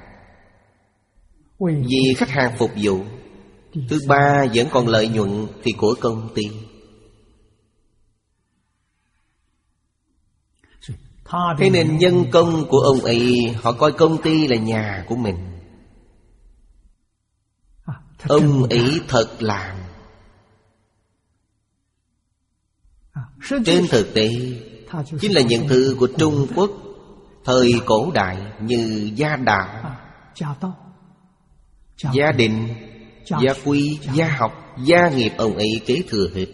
vì khách hàng phục vụ. Thứ ba vẫn còn lợi nhuận thì của công ty. Thế nên nhân công của ông ấy, họ coi công ty là nhà của mình. Ông ấy thật làm. Trên thực tế chính là những thứ của Trung Quốc thời cổ đại, như gia đạo, gia đình, gia quy, gia học, gia nghiệp ông ấy kế thừa hết.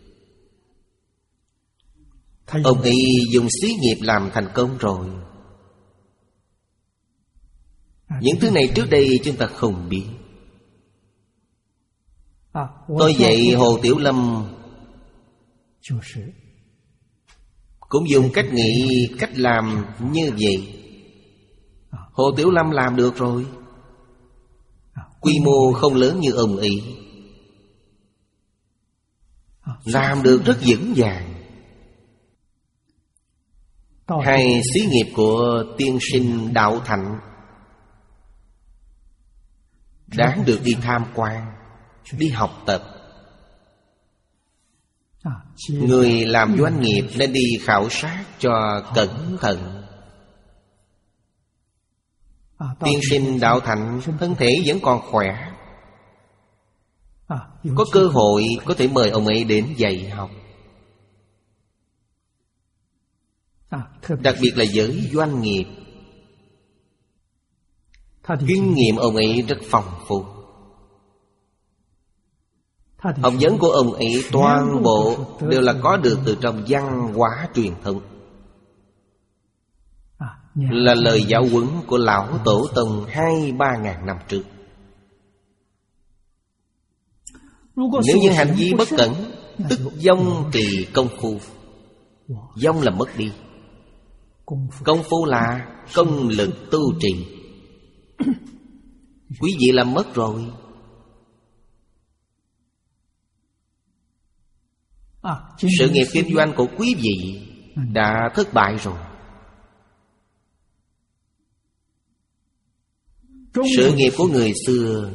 Ông ấy dùng xí nghiệp làm thành công rồi. Những thứ này trước đây chúng ta không biết. Tôi dạy Hồ Tiểu Lâm cũng dùng cách nghĩ, cách làm như vậy. Hồ Tiểu Lâm làm được rồi. Quy mô không lớn như ông ấy, làm được rất vững vàng. Hay xí nghiệp của tiên sinh Đạo Thạnh, đáng được đi tham quan, đi học tập. Người làm doanh nghiệp nên đi khảo sát cho cẩn thận. Tiên sinh Đạo Thạnh thân thể vẫn còn khỏe, có cơ hội có thể mời ông ấy đến dạy học. Đặc biệt là giới doanh nghiệp, kinh nghiệm ông ấy rất phong phú. Học vấn của ông ấy toàn bộ đều là có được từ trong văn hóa truyền thống, là lời giáo huấn của lão tổ tông hai ba ngàn năm trước. Nếu như hành vi bất cẩn, tức vong trì công phu. Vong là mất đi, công phu là công lực tu trì. Quý vị làm mất rồi. Sự nghiệp kinh doanh của quý vị đã thất bại rồi. Sự nghiệp của người xưa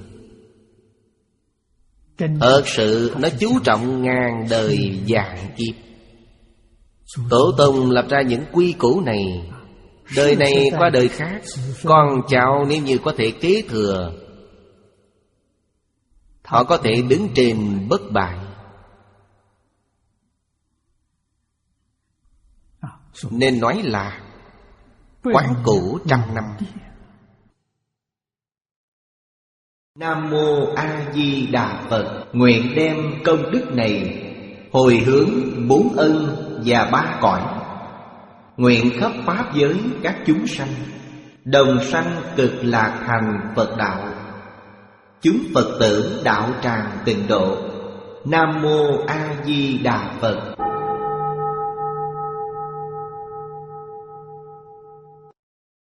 thật sự nó chú trọng ngàn đời vạn kiếp. Tổ tông lập ra những quy củ này, đời này qua đời khác, con cháu nếu như có thể kế thừa, họ có thể đứng trên bất bại. Nên nói là quán cũ trăm năm. Nam Mô A Di Đà Phật. Nguyện đem công đức này hồi hướng bốn ân và ba cõi, nguyện khắp pháp giới các chúng sanh đồng sanh cực lạc thành Phật đạo. Chúng Phật tử đạo tràng tịnh độ. Nam Mô A Di Đà Phật.